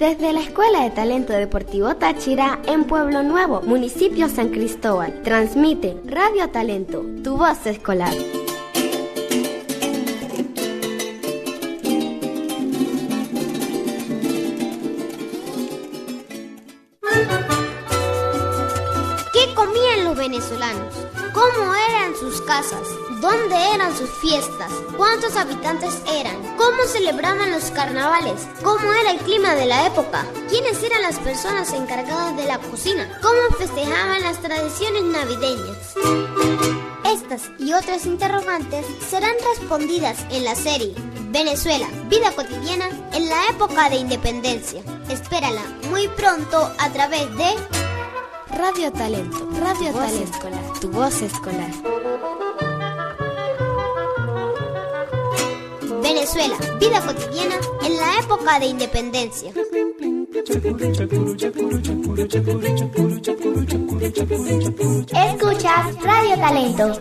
Desde la Escuela de Talento Deportivo Táchira, en Pueblo Nuevo, municipio San Cristóbal, transmite Radio Talento, tu voz escolar. ¿Qué comían los venezolanos? ¿Cómo eran sus casas? ¿Dónde eran sus fiestas? ¿Cuántos habitantes eran? ¿Cómo celebraban los carnavales? ¿Cómo era el clima de la época? ¿Quiénes eran las personas encargadas de la cocina? ¿Cómo festejaban las tradiciones navideñas? Estas y otras interrogantes serán respondidas en la serie Venezuela, vida cotidiana en la época de independencia. Espérala muy pronto a través de Radio Talento, Radio Talento escolar, tu voz escolar. Venezuela, vida cotidiana en la época de independencia. Escuchas Radio Talento.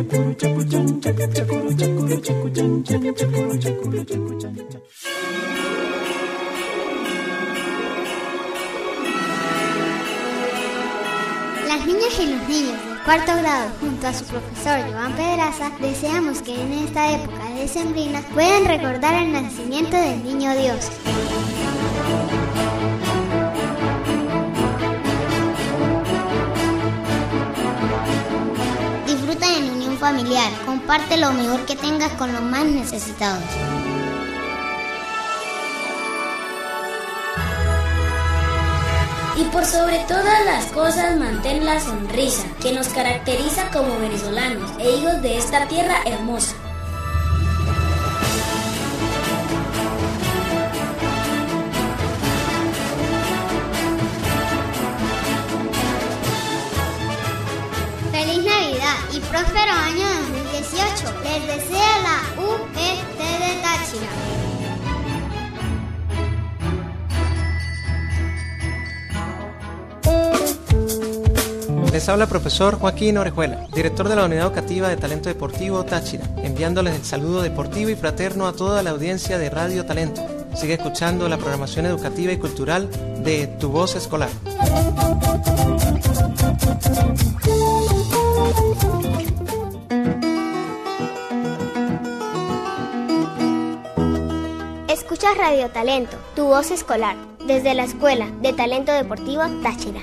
Las niñas y los niños del cuarto grado, junto a su profesor Joan Pedraza, deseamos que en esta época decembrina puedan recordar el nacimiento del Niño Dios. Disfruta en unión familiar, comparte lo mejor que tengas con los más necesitados. Y por sobre todas las cosas, mantén la sonrisa que nos caracteriza como venezolanos e hijos de esta tierra hermosa. ¡Feliz Navidad y próspero año 2018! Les desea la UPT de Táchira. Les habla el profesor Joaquín Orejuela, director de la Unidad Educativa de Talento Deportivo Táchira, enviándoles el saludo deportivo y fraterno a toda la audiencia de Radio Talento. Sigue escuchando la programación educativa y cultural de Tu Voz Escolar. Escuchas Radio Talento, tu voz escolar, desde la Escuela de Talento Deportivo Táchira.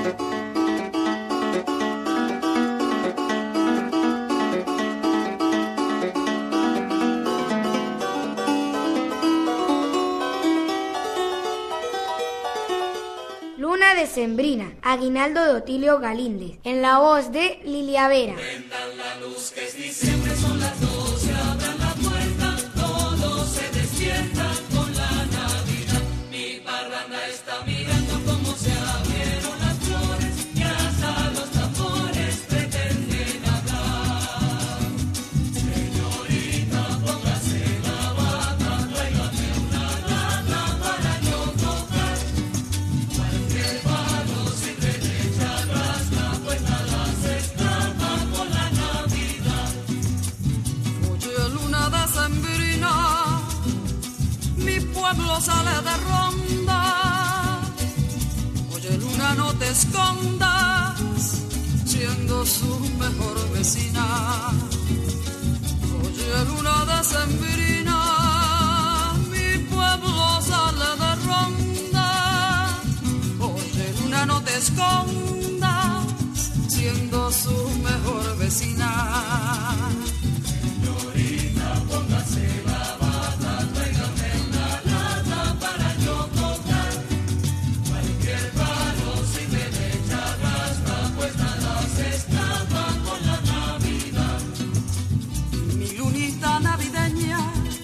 Luna decembrina, aguinaldo de Otilio Galíndez, en la voz de Lilia Vera. Prendan la luz que es diciembre, son las 12, abran la puerta, todos se despiertan con la Navidad. Mi parranda está mirando cómo se abrieron las flores y hasta los tambores pretenden hablar. Señorita, póngase la bata, tráigame una lata para yo tocar. Cualquier palo siempre le echa rasca, pues nada se escapa con la Navidad. Oye, luna decembrina, mi pueblo sale de ronda. Oye, luna, no te escondas, siendo su mejor vecina. Oye, luna decembrina, mi pueblo sale de ronda. Oye, luna, no te escondas, siendo su mejor vecina. Señorita, póngase la bata, tráigame una lata para yo tocar. Cualquier palo sirve de echar raspa, pues nada se escapa con la Navidad. Mi lunita navideña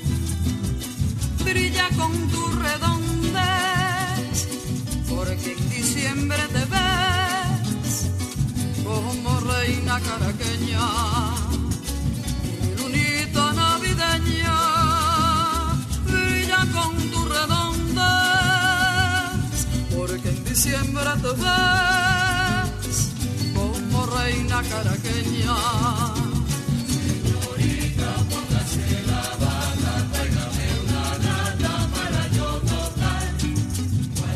brilla con tu redondez, porque en diciembre te ves como reina caraqueña. Mi lunita navideña brilla con tu redondez, porque en diciembre te ves como reina caraqueña. Señorita, póngase la bata, tráigame una lata para yo tocar.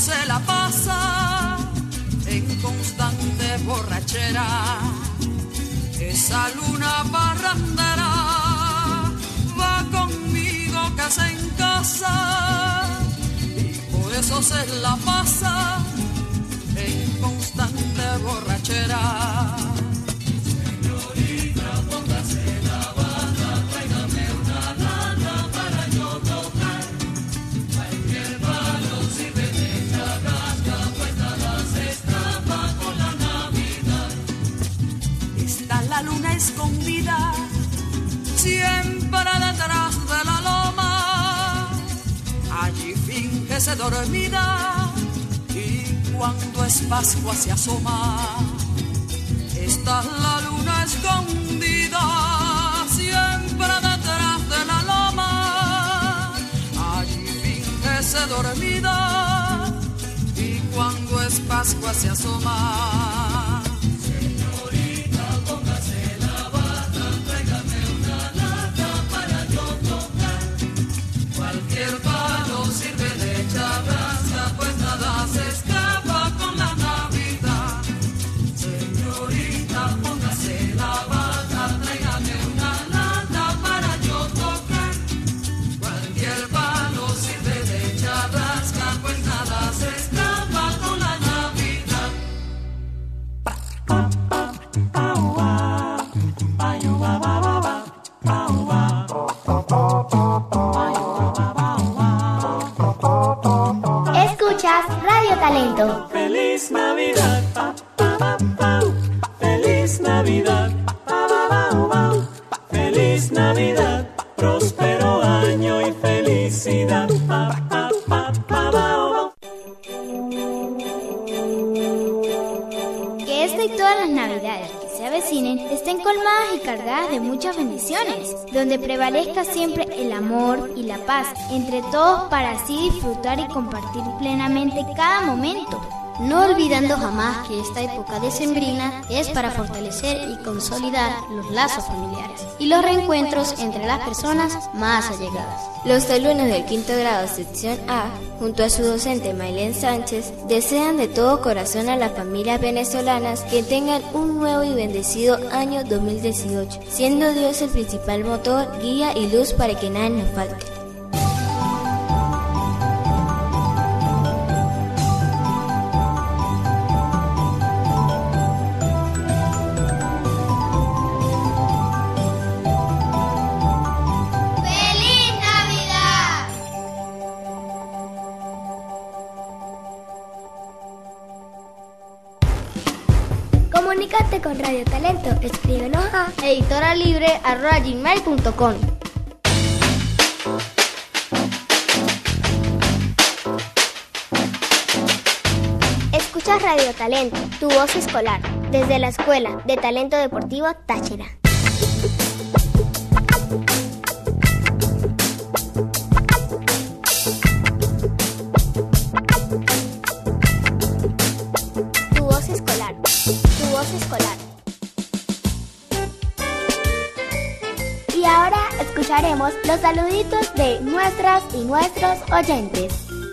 se la pasa en constante borrachera. Esa luna parrandera va conmigo casa en casa y por eso se la pasa en constante borrachera. Señorita, póngase la bata, tráigame una lata para yo tocar. Cualquier palo sirve de charrasca, pues nada se escapa con la Navidad. Está la luna escondida siempre detrás de la loma, allí fíngese dormida y cuando es Pascua se asoma. Está la luna escondida siempre detrás de la loma, allí fíngese dormida y cuando es Pascua se asoma. Señorita, póngase la bata, tráigame una lata para yo tocar. Cualquier palo sirve de charrasca, pues nada se escapa con la Navidad. Señorita, póngase la bata, tráigame una lata para yo tocar. Cualquier palo sirve de charrasca, pues nada se escapa con la Navidad. Escuchas Radio Talento. Feliz Navidad, feliz Navidad, feliz Navidad, próspero año y felicidad. Que esta y todas las Navidades que se avecinen estén colmadas y cargadas de muchas bendiciones, donde prevalezca siempre el amor y la paz entre todos para así disfrutar y compartir plenamente cada momento. No olvidando jamás que esta época decembrina es para fortalecer y consolidar los lazos familiares y los reencuentros entre las personas más allegadas. Los alumnos del quinto grado sección A, junto a su docente Maylén Sánchez, desean de todo corazón a las familias venezolanas que tengan un nuevo y bendecido año 2018, siendo Dios el principal motor, guía y luz para que nada nos falte. Comunícate con Radio Talento. Escríbenos a editoralibre@gmail.com. Escuchas Radio Talento, tu voz escolar, desde la Escuela de Talento Deportivo Táchira. Tu voz escolar, tu voz escolar. Y ahora escucharemos los saluditos de nuestras y nuestros oyentes.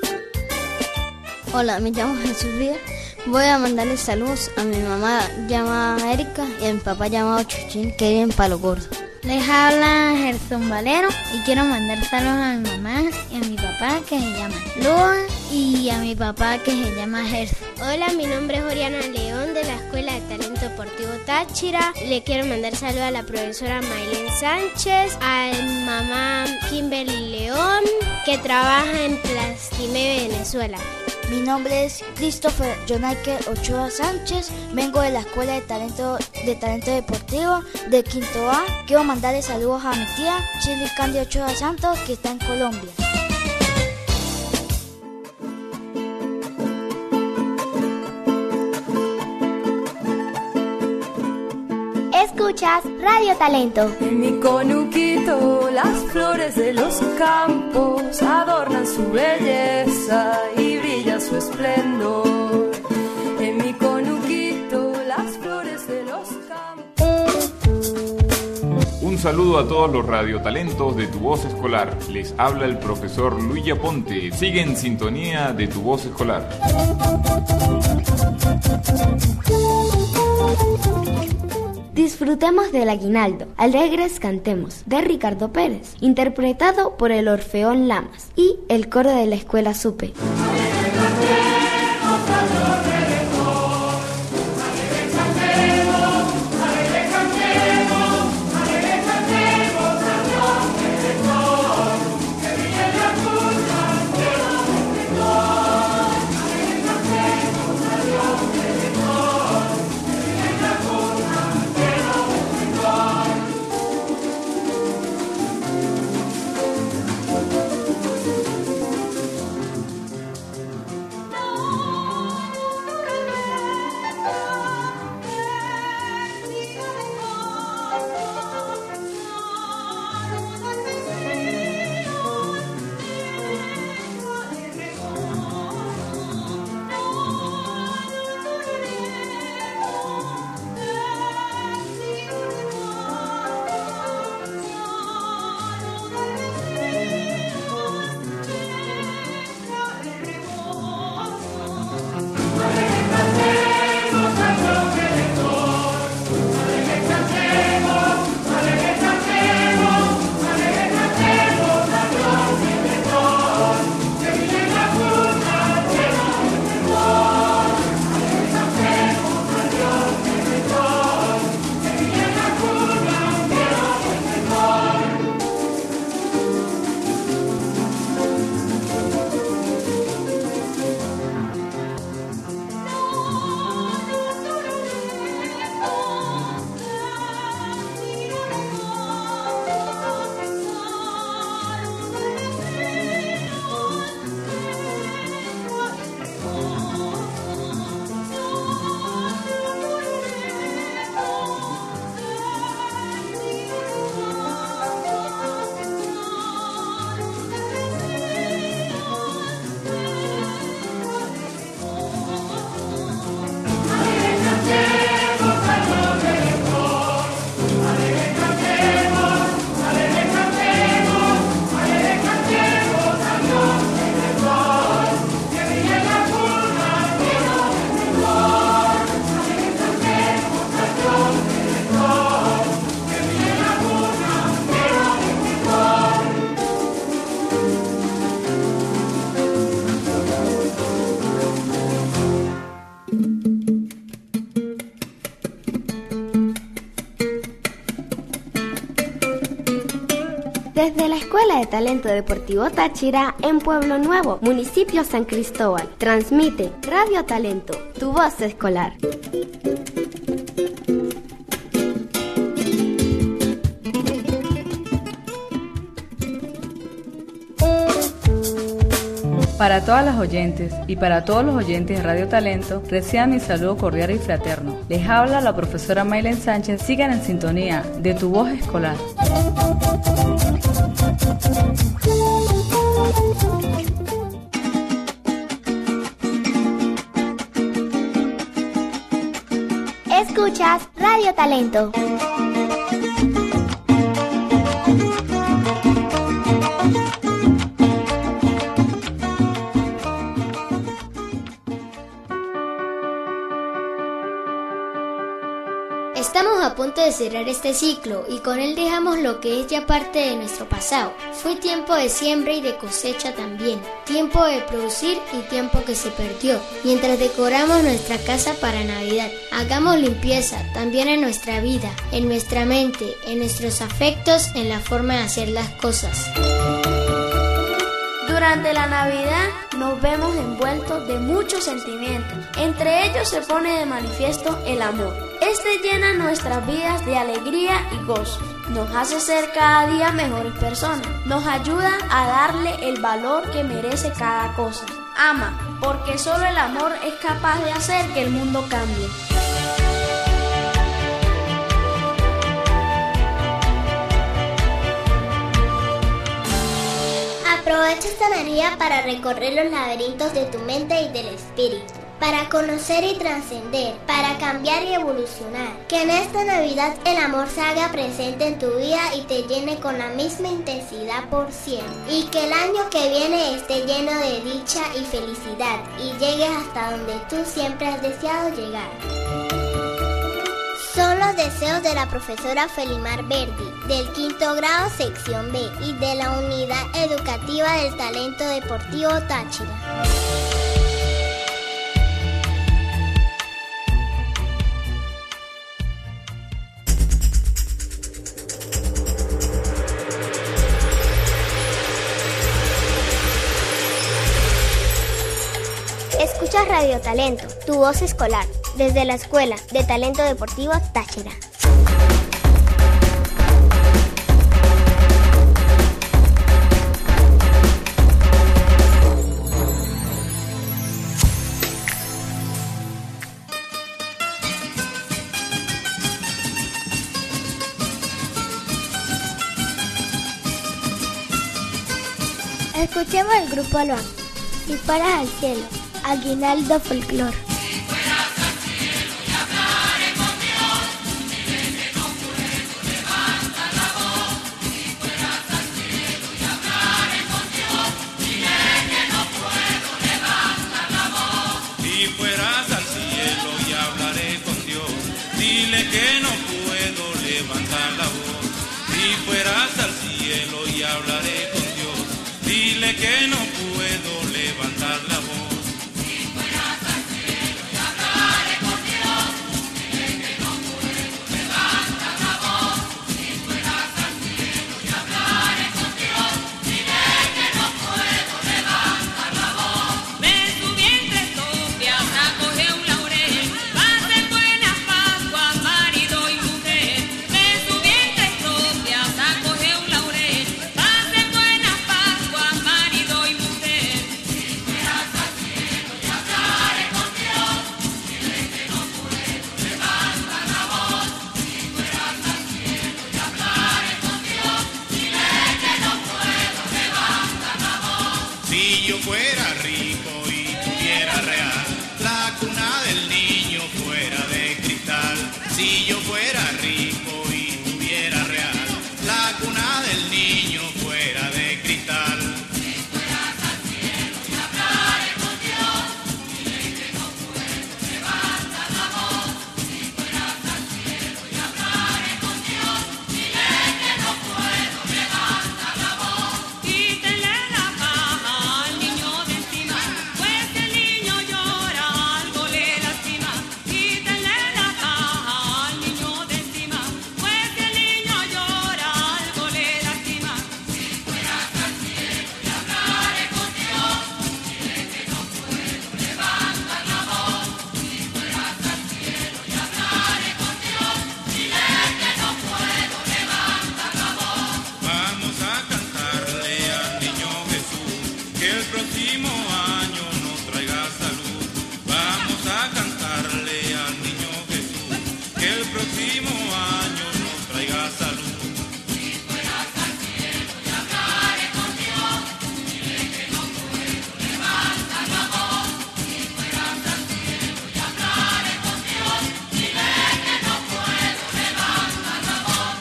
Hola, me llamo Jesús Díaz. Voy a mandarles saludos a mi mamá llamada Erika y a mi papá llamado Chuchín, que vive en Palo Gordo. Les habla Gerson Valero y quiero mandar saludos a mi mamá y a mi papá, que se llama Lua, y a mi papá, que se llama Gerson. Hola, mi nombre es Oriana León de la Escuela de Talento Deportivo Táchira. Le quiero mandar saludos a la profesora Maylén Sánchez, a mi mamá Kimberly León, que trabaja en Plastimé, Venezuela. Mi nombre es Christopher Jonaike Ochoa Sánchez, vengo de la Escuela de Talento Deportivo de Quinto A. Quiero mandarle saludos a mi tía Chili Candy Ochoa Santos, que está en Colombia. Escuchas Radio Talento. En mi conuquito las flores de los campos adornan su belleza y brilla su esplendor. En mi conuquito las flores de los campos. Un saludo a todos los radiotalentos de Tu Voz Escolar. Les habla el profesor Luis Yaponte. Sigue en sintonía de Tu Voz Escolar. Disfrutemos del aguinaldo, alegres cantemos, de Ricardo Pérez, interpretado por el Orfeón Lamas y el coro de la Escuela Supe. Desde la Escuela de Talento Deportivo Táchira, en Pueblo Nuevo, municipio San Cristóbal, transmite Radio Talento, tu voz escolar. Para todas las oyentes y para todos los oyentes de Radio Talento, reciban mi saludo cordial y fraterno. Les habla la profesora Maylen Sánchez. Sigan en sintonía de Tu Voz Escolar. Escuchas Radio Talento. Estamos a punto de cerrar este ciclo y con él dejamos lo que es ya parte de nuestro pasado. Fue tiempo de siembra y de cosecha también, tiempo de producir y tiempo que se perdió. Mientras decoramos nuestra casa para Navidad, hagamos limpieza también en nuestra vida, en nuestra mente, en nuestros afectos, en la forma de hacer las cosas. Durante la Navidad nos vemos envueltos de muchos sentimientos. Entre ellos se pone de manifiesto el amor. Este llena nuestras vidas de alegría y gozo. Nos hace ser cada día mejores personas. Nos ayuda a darle el valor que merece cada cosa. Ama, porque solo el amor es capaz de hacer que el mundo cambie. Aprovecha esta energía para recorrer los laberintos de tu mente y del espíritu. para conocer y trascender, para cambiar y evolucionar. Que en esta Navidad el amor se haga presente en tu vida y te llene con la misma intensidad por siempre. Y que el año que viene esté lleno de dicha y felicidad y llegues hasta donde tú siempre has deseado llegar. Son los deseos de la profesora Felimar Verdi, del 5º grado sección B y de la Unidad Educativa del Talento Deportivo Táchira. Escuchas Radio Talento, tu voz escolar, desde la Escuela de Talento Deportivo Táchira. Escuchemos el grupo Aloha. Si fueras al cielo, Aguinaldo Folklore. Si fueras al cielo y hablaré con Dios, dile que no puedo levantar la voz. Si fueras al cielo y hablaré con Dios, dile que no puedo levantar la voz. Si yo fuera rico y tuviera real, la cuna del niño fuera de cristal. Si yo fuera rico y tuviera real, la cuna del niño fuera de cristal. Si fueras al cielo y hablaré con Dios, dile que no puedo levantar la voz. Si fueras al cielo y hablaré con Dios, dile que no puedo levantar la voz. Quítenle la paja al niño de encima, pues el niño llora, algo le lastima. Quítenle la paja al niño de encima, pues el niño llora, algo le lastima. Si fueras al cielo y hablaré con Dios, dile que no puedo levantar la voz. Si fueras al cielo y hablaré con Dios, dile que no puedo levantar la voz. Vamos a cantarle al niño Jesús, que el próximo año nos traiga salud. Vamos a cantarle al niño Jesús, que el próximo año nos traiga salud. Si fueras al cielo y hablaré con Dios, dile que no puedo levantar la voz. Si fueras al cielo y hablaré con Dios, dile que no puedo levantar la voz.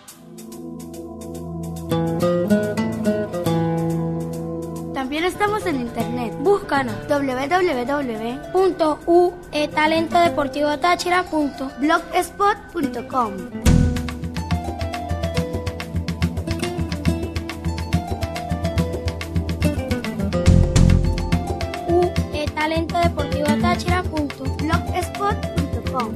También estamos en internet. Búscanos www.utalentodeportivotáchira.blogspot.com. talentodeportivotáchira.blogspot.com.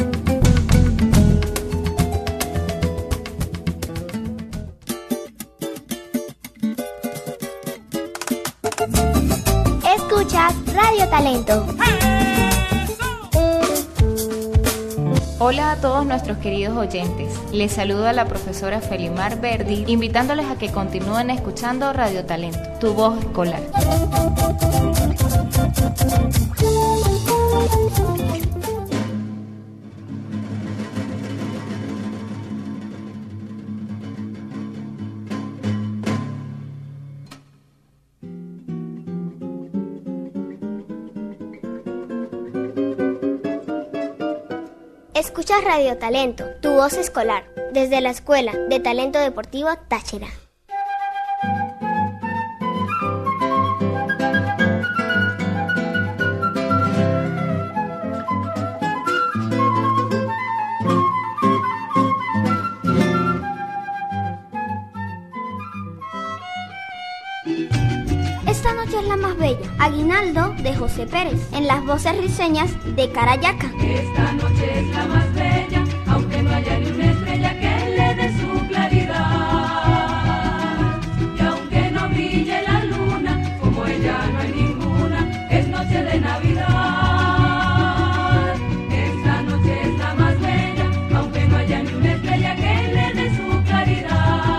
Escuchas Radio Talento. Hola a todos nuestros queridos oyentes. Les saluda la profesora Felimar Verdi, invitándoles a que continúen escuchando Radio Talento, tu voz escolar. Escuchas Radio Talento, tu voz escolar, desde la Escuela de Talento Deportivo Táchira. Esta noche es la más bella. Aguinaldo de José Pérez, en las voces risueñas de Carayaca. Esta noche es la más bella, aunque no haya ni una estrella que le dé su claridad. Y aunque no brille la luna, como ella no hay ninguna, es noche de Navidad. Esta noche es la más bella, aunque no haya ni una estrella que le dé su claridad.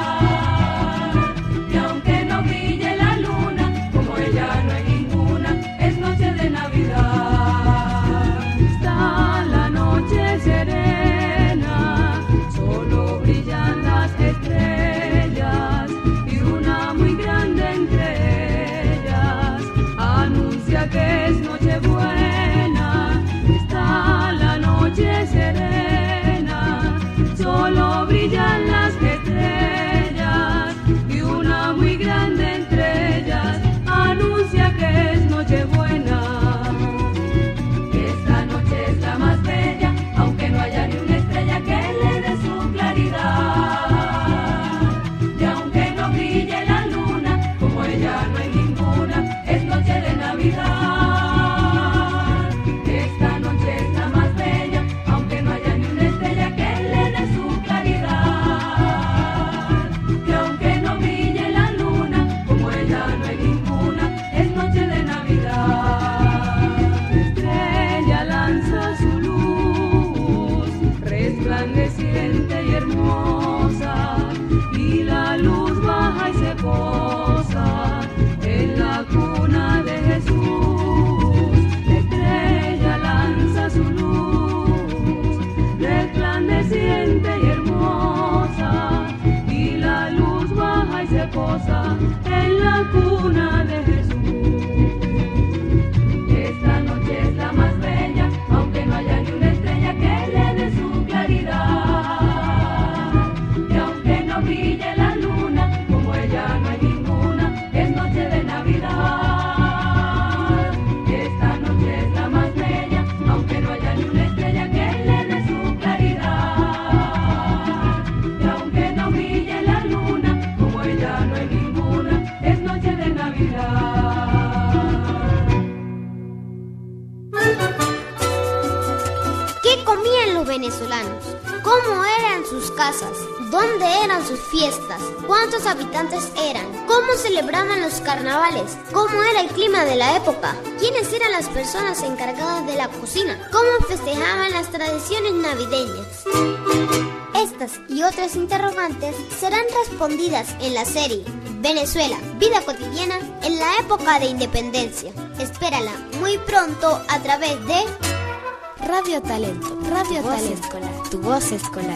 Y aunque no brille la luna, como ella no hay ninguna, es noche de Navidad. Está la noche serena, solo brillan las estrellas y una muy grande entre ellas anuncia que es Nochebuena. Está la noche serena, solo brillan las estrellas y una muy grande entre ellas anuncia que es Nochebuena. Esta noche es la más bella, aunque no haya ni una estrella que le dé su claridad. Y aunque no brille la luna, como ella no hay ninguna, es noche de Navidad. Esta noche es la más bella, aunque no haya ni una estrella que le dé su claridad. Y aunque no brille la luna, como ella no hay ninguna, es noche de Navidad. Estrella lanza su luz, resplandeciente y hermosa, y la luz baja y se posa en la cuna de Jesús. La estrella lanza su luz, resplandeciente y hermosa, y la luz baja y se posa en la cuna de Jesús. Esta noche es la más bella, aunque no haya ni una estrella que le dé su claridad. Y aunque no brille la luna, como ella no hay ninguna, es noche de Navidad. Esta noche es la más bella, aunque no haya ni una estrella que le dé su claridad. Y aunque no brille la luna, como ella no hay ninguna, es noche de Navidad. ¿Qué comían los venezolanos? ¿Cómo eran sus casas? ¿Dónde eran sus fiestas? ¿Cuántos habitantes eran? ¿Cómo celebraban los carnavales? ¿Cómo era el clima de la época? ¿Quiénes eran las personas encargadas de la cocina? ¿Cómo festejaban las tradiciones navideñas? Estas y otras interrogantes serán respondidas en la serie Venezuela, vida cotidiana en la época de independencia. Espérala muy pronto a través de Radio Talento, Radio Talento Escolar, tu voz escolar.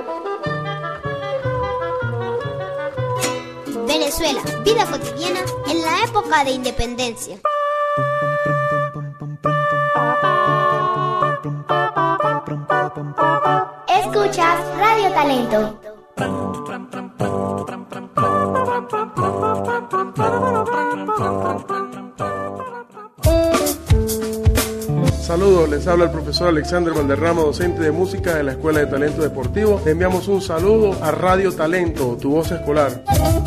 Venezuela, vida cotidiana en la época de independencia. Escuchas Radio Talento. Saludos, les habla el profesor Alexander Valderrama, docente de música de la Escuela de Talento Deportivo. Le enviamos un saludo a Radio Talento, tu voz escolar.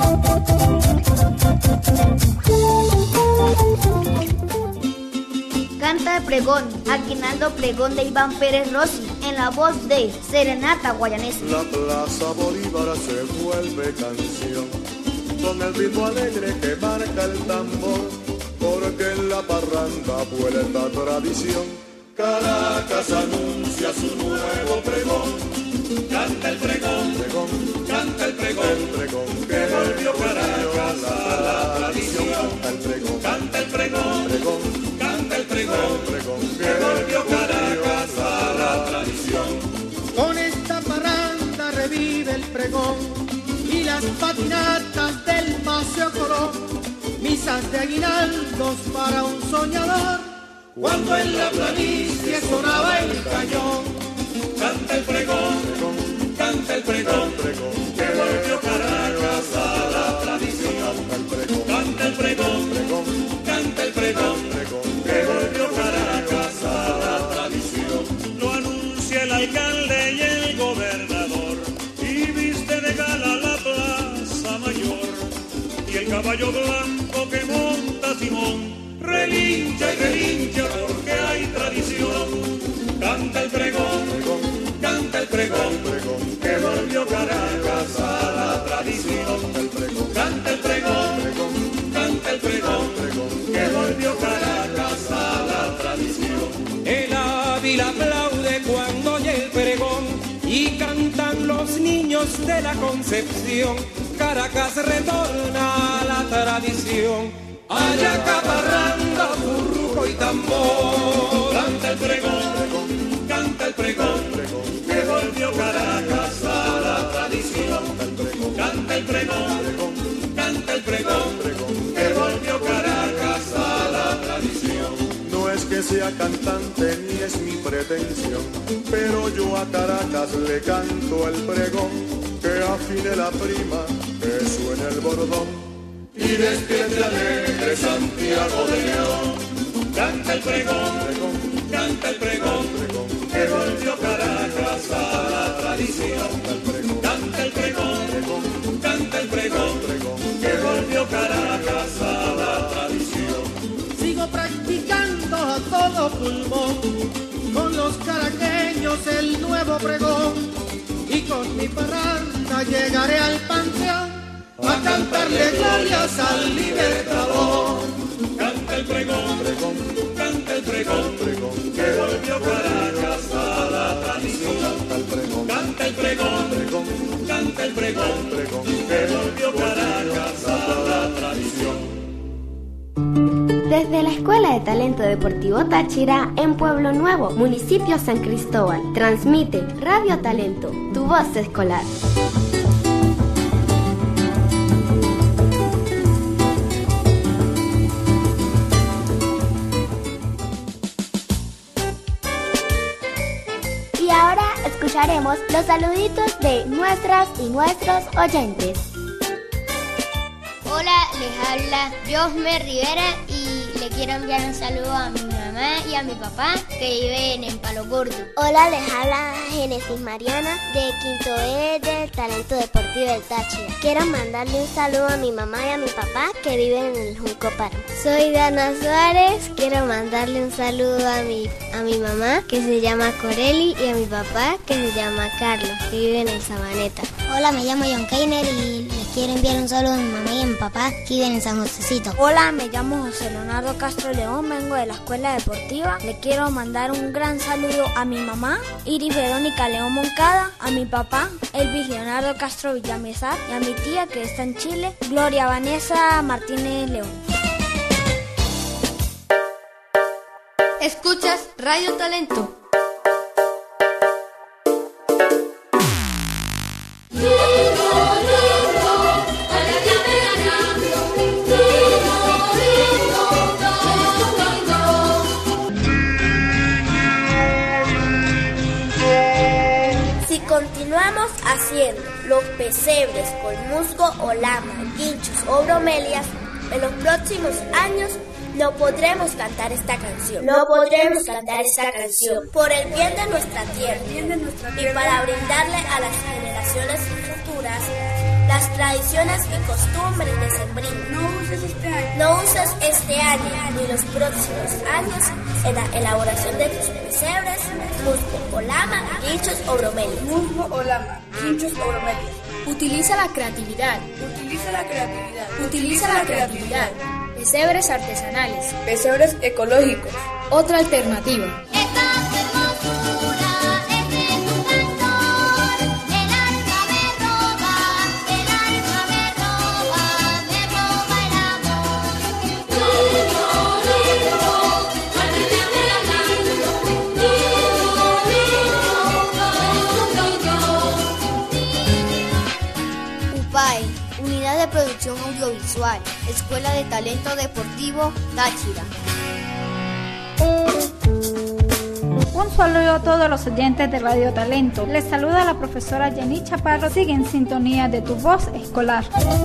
Canta el pregón, Aguinaldo Pregón de Iván Pérez Rossi, en la voz de Serenata Guayanesa. La Plaza Bolívar se vuelve canción, con el ritmo alegre que marca el tambor, porque en la parranda vuelta tradición. Caracas anuncia su nuevo pregón. Canta el pregón, canta el pregón, que volvió Caracas a la tradición. Canta el pregón, canta el pregón, que volvió Caracas a la tradición. Con esta parranda revive el pregón y las patinatas del Paseo Colón, misas de aguinaldos para un soñador. Cuando en la planicie sonaba el cañón, canta el pregón, canta el pregón, que volvió Caracas a la tradición. Canta el pregón, canta el pregón, que volvió Caracas a la tradición. Lo anuncia el alcalde y el gobernador, y viste de gala la plaza mayor, y el caballo blanco que monta Simón relincha y relincha porque hay tradición. Canta el pregón, que volvió Caracas a la tradición. Canta el pregón, que volvió Caracas a la tradición. El Ávila aplaude cuando oye el pregón y cantan los niños de la Concepción. Caracas retorna a la tradición. Allá caparranda, burruco y tambor. Canta el pregón, que volvió Caracas a la tradición. Canta el pregón, que volvió Caracas a la tradición. No es que sea cantante ni es mi pretensión, pero yo a Caracas le canto el pregón, que afine la prima, que suene el bordón y despierte alegre Santiago de León. Canta el pregón, que volvió Caracas a la tradición. Canta el pregón, que volvió Caracas a la tradición. Sigo practicando a todo pulmón, con los caraqueños el nuevo pregón, y con mi parranda llegaré al panteón a cantarle glorias al Libertador. Canta el pregón, que volvió Caracas a la tradición. Canta el pregón, que volvió Caracas a la tradición. Desde la Escuela de Talento Deportivo Táchira, en Pueblo Nuevo, municipio San Cristóbal, transmite Radio Talento, tu voz escolar. Y ahora escucharemos los saluditos de nuestras y nuestros oyentes. Hola, les habla Josmer Rivera y le quiero enviar un saludo a mi mamá y a mi papá que viven en Palo Gordo. Hola, les habla Génesis Mariana de Quinto E del Talento Deportivo del Táchira. Quiero mandarle un saludo a mi mamá y a mi papá que viven en el Junco Páramo. Soy Dana Suárez, quiero mandarle un saludo a mi mamá que se llama Coreli y a mi papá que se llama Carlos, que viven en Sabaneta. Hola, me llamo John Keiner y les quiero enviar un saludo a mi mamá y a mi papá que viven en San Josecito. Hola, me llamo José Leonardo Castro León, vengo de la Escuela Deportiva. Le quiero mandar un gran saludo a mi mamá, Iris Verónica León Moncada, a mi papá, Elvis Leonardo Castro Villamizar, y a mi tía que está en Chile, Gloria Vanessa Martínez León. Escuchas Radio Talento. Continuamos haciendo los pesebres con musgo o lama, guinchos o bromelias. En los próximos años no podremos cantar esta canción. Por el bien de nuestra tierra y para brindarle a las generaciones futuras las tradiciones y costumbres decembrinas. No uses este año ni los próximos años en la elaboración de tus pesebres, musgo o lama, guinchos o bromelias. Utiliza la creatividad. Pesebres artesanales. Pesebres ecológicos. Otra alternativa. Unidad de Producción Audiovisual, Escuela de Talento Deportivo Táchira. Un saludo a todos los oyentes de Radio Talento. Les saluda la profesora Jenny Chaparro. Sigue en sintonía de Tu Voz Escolar.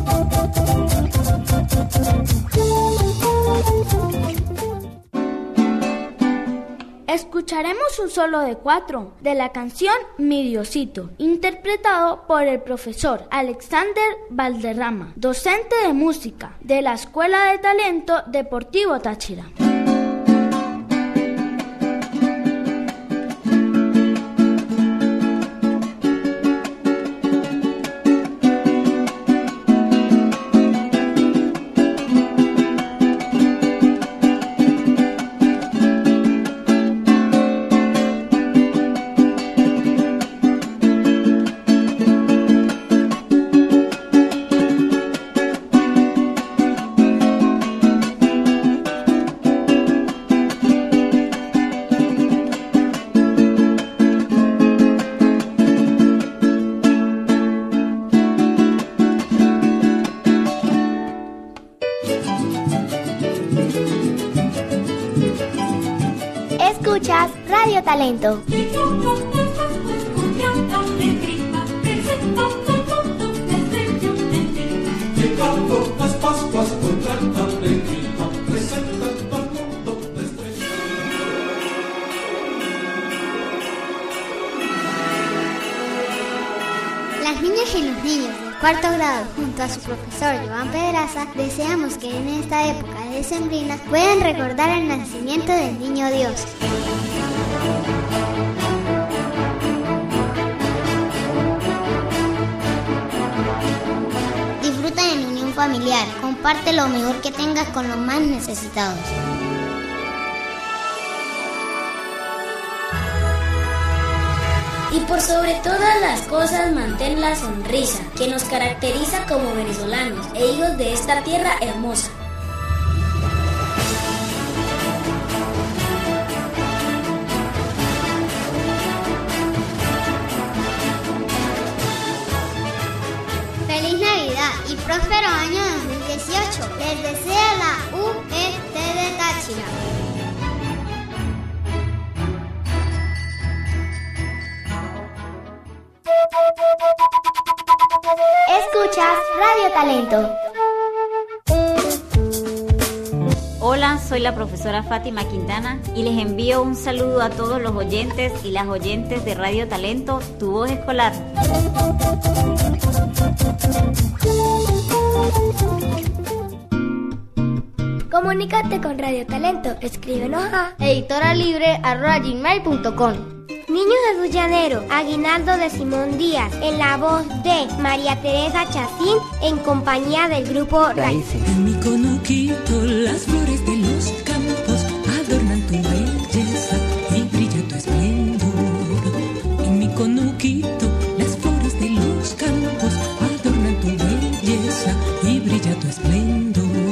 Escucharemos un solo de 4 de la canción Mi Diosito, interpretado por el profesor Alexander Valderrama, docente de música de la Escuela de Talento Deportivo Táchira. Escuchas Radio Talento. Llegando las Pascuas con tanta alegría, presentando al mundo la estrella. Las niñas y los niños del cuarto grado, junto a su profesor Joan Pedraza, deseamos que en esta época decembrina puedan recordar el nacimiento del Niño Dios. Disfruta en unión familiar, comparte lo mejor que tengas con los más necesitados. Y por sobre todas las cosas, mantén la sonrisa que nos caracteriza como venezolanos e hijos de esta tierra hermosa. ¡Feliz Navidad y próspero año 2018! Les desea la UET de Táchira. Escuchas Radio Talento. Hola, soy la profesora Fátima Quintana y les envío un saludo a todos los oyentes y las oyentes de Radio Talento, Tu Voz Escolar. Comunícate con Radio Talento. Escríbenos a editoralibre@gmail.com. Niños de Llanero, Aguinaldo de Simón Díaz, en la voz de María Teresa Chacín, en compañía del grupo Raíces. En mi conuquito las flores de los campos adornan tu belleza y brilla tu esplendor. En mi conuquito las flores de los campos adornan tu belleza y brilla tu esplendor.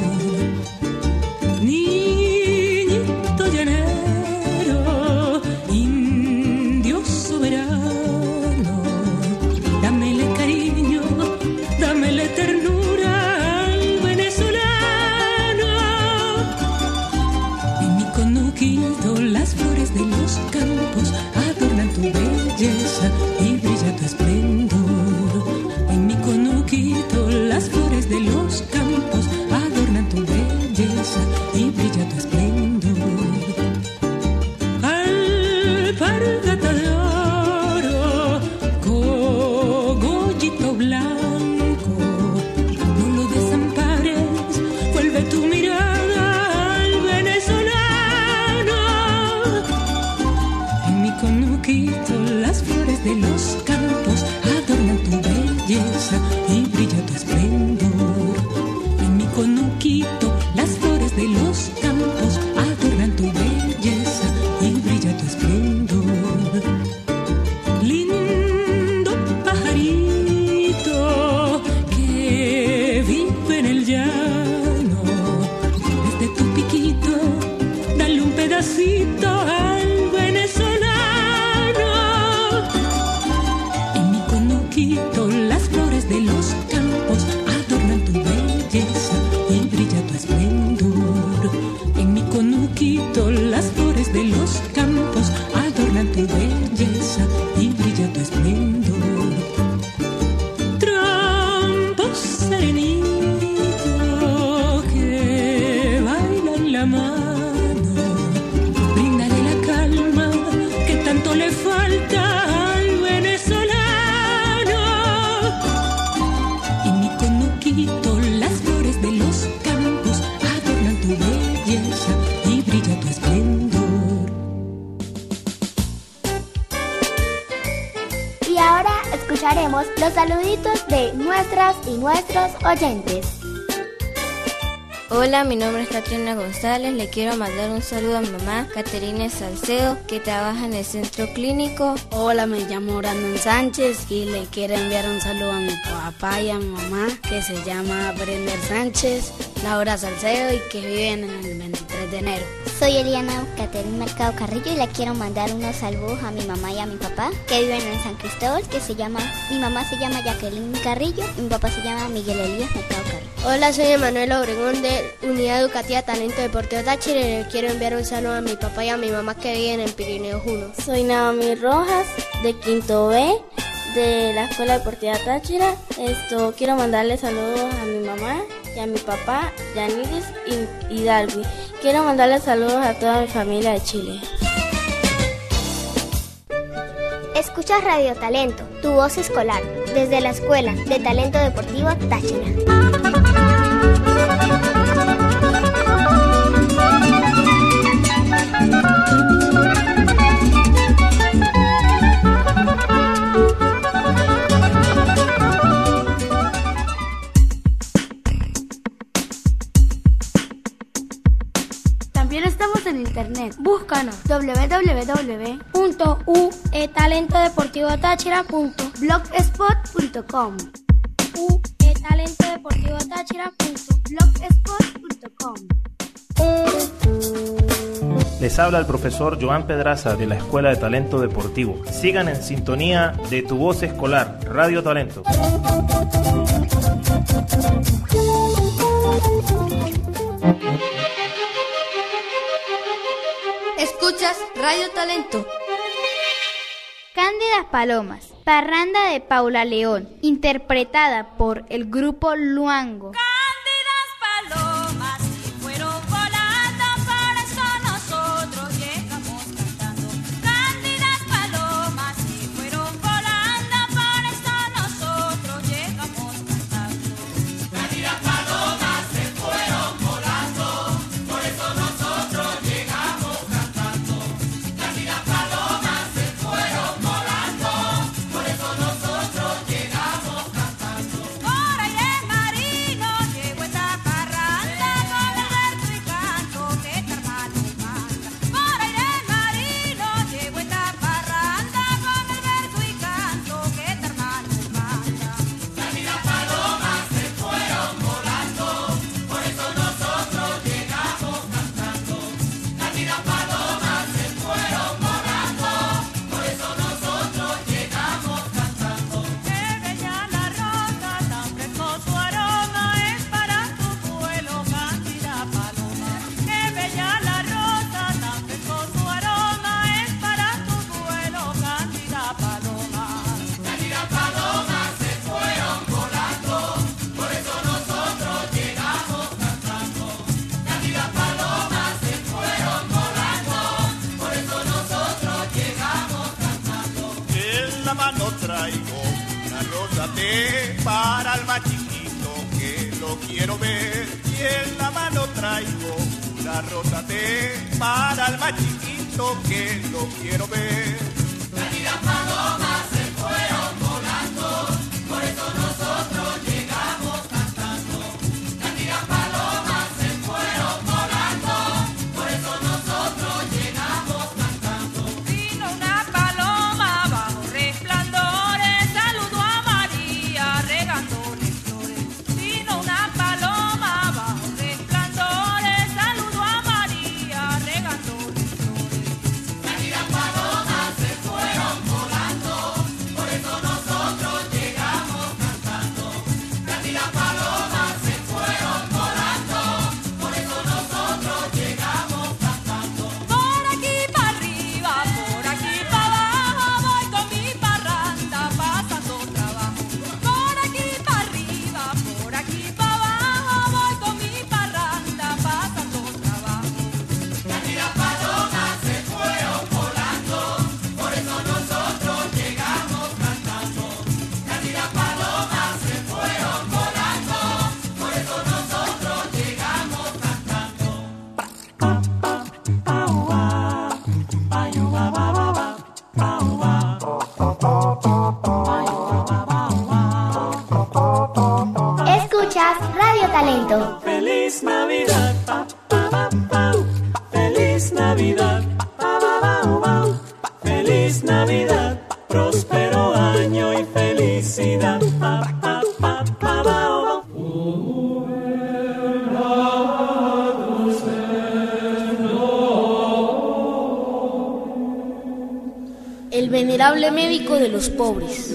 Niñito llanero, indio soberano, dámele cariño, dámele ternura al venezolano. En mi conuquito las flores de los campos adornan tu belleza y brilla tu esplendor. En mi conuquito las flores de los campos adornan tu belleza y brilla tu esplendor. Alpargata de oro, cogollito blanco, no lo desampares, vuelve tu mirada al venezolano. En mi conuquito las flores de los campos adornan tu belleza y brilla tu esplendor. En mi conuquito las flores de los campos adornan tu belleza y brilla tu esplendor. Lindo pajarito que vive en el llano, desde tu piquito dale un pedacito al venezolano. En mi conuquito las flores de los campos adornan tu belleza y brilla tu esplendor. los saluditos de nuestras y nuestros oyentes. Hola, mi nombre es Catrina González. Le quiero mandar un saludo a mi mamá, Caterina Salcedo, que trabaja en el centro clínico. Hola, me llamo Brandon Sánchez y le quiero enviar un saludo a mi papá y a mi mamá, que se llama Brenda Sánchez, Laura Salcedo y que viven en el 23 de enero. Soy Eliana Caterina Mercado Carrillo y le quiero mandar unos saludos a mi mamá y a mi papá, que viven en San Cristóbal, mi mamá se llama Jacqueline Carrillo y mi papá se llama Miguel Elías Mercado Carrillo. Hola, soy Emanuel Obregón de Unidad Educativa Talento Deportivo Táchira y le quiero enviar un saludo a mi papá y a mi mamá que viven en Pirineo 1. Soy Naomi Rojas de Quinto B de la Escuela Deportiva Táchira. Quiero mandarle saludos a mi mamá y a mi papá, Yaniris y Darwin. Quiero mandarle saludos a toda mi familia de Chile. Escuchas Radio Talento, tu voz escolar, desde la Escuela de Talento Deportivo Táchira. También estamos en internet. Búscanos www.utalentodeportivotáchira.blogspot.com utalentodeportivotáchira.blogspot.com. Les habla el profesor Joan Pedraza de la Escuela de Talento Deportivo. Sigan en sintonía de tu voz escolar, Radio Talento. Escuchas Radio Talento. Cándidas Palomas, parranda de Paula León, interpretada por el grupo Luango. Palomas fueron volando, por eso nosotros llegamos cantando. Cándidas palomas fueron volando, por eso nosotros llegamos cantando. Cándidas palomas se fueron volando, por eso nosotros llegamos cantando. Cándidas palomas se fueron volando, por eso nosotros llegamos cantando. Por ahí es marino, llegó esta parranda con el verso y canto que este hermano canta. Por ahí es marino, llegó esta parranda con el verso y canto que este hermano canta. Cándidas palomas se fueron volando, por eso nosotros llegamos cantando. Cándidas palomas se fueron volando, por eso nosotros llegamos cantando. Qué bella la rosa, tan fresco su aroma, es para tu vuelo, Cándida paloma. Qué bella la rosa, tan fresco su aroma, es para tu vuelo, Cándida paloma. Cándida paloma se fueron volando, por eso nosotros llegamos cantando. Cándida paloma se fueron volando, por eso nosotros llegamos cantando. En la mano traigo una rosa té para el más chiquito que lo quiero ver. Y en la mano traigo una rosa té para el más chiquito que lo quiero ver. Cándidas palomas se fueron volando, por eso nosotros llegamos cantando. Cándidas palomas se fueron volando, por eso nosotros llegamos cantando. Vino una paloma bajo resplandores, saludó a María regándole flores. Vino una paloma bajo resplandores, saludó a María regándole flores. Cándidas palomas se fueron volando, Radio Talento. Feliz Navidad, feliz Navidad, feliz Navidad, próspero año y felicidad. El venerable médico de los pobres.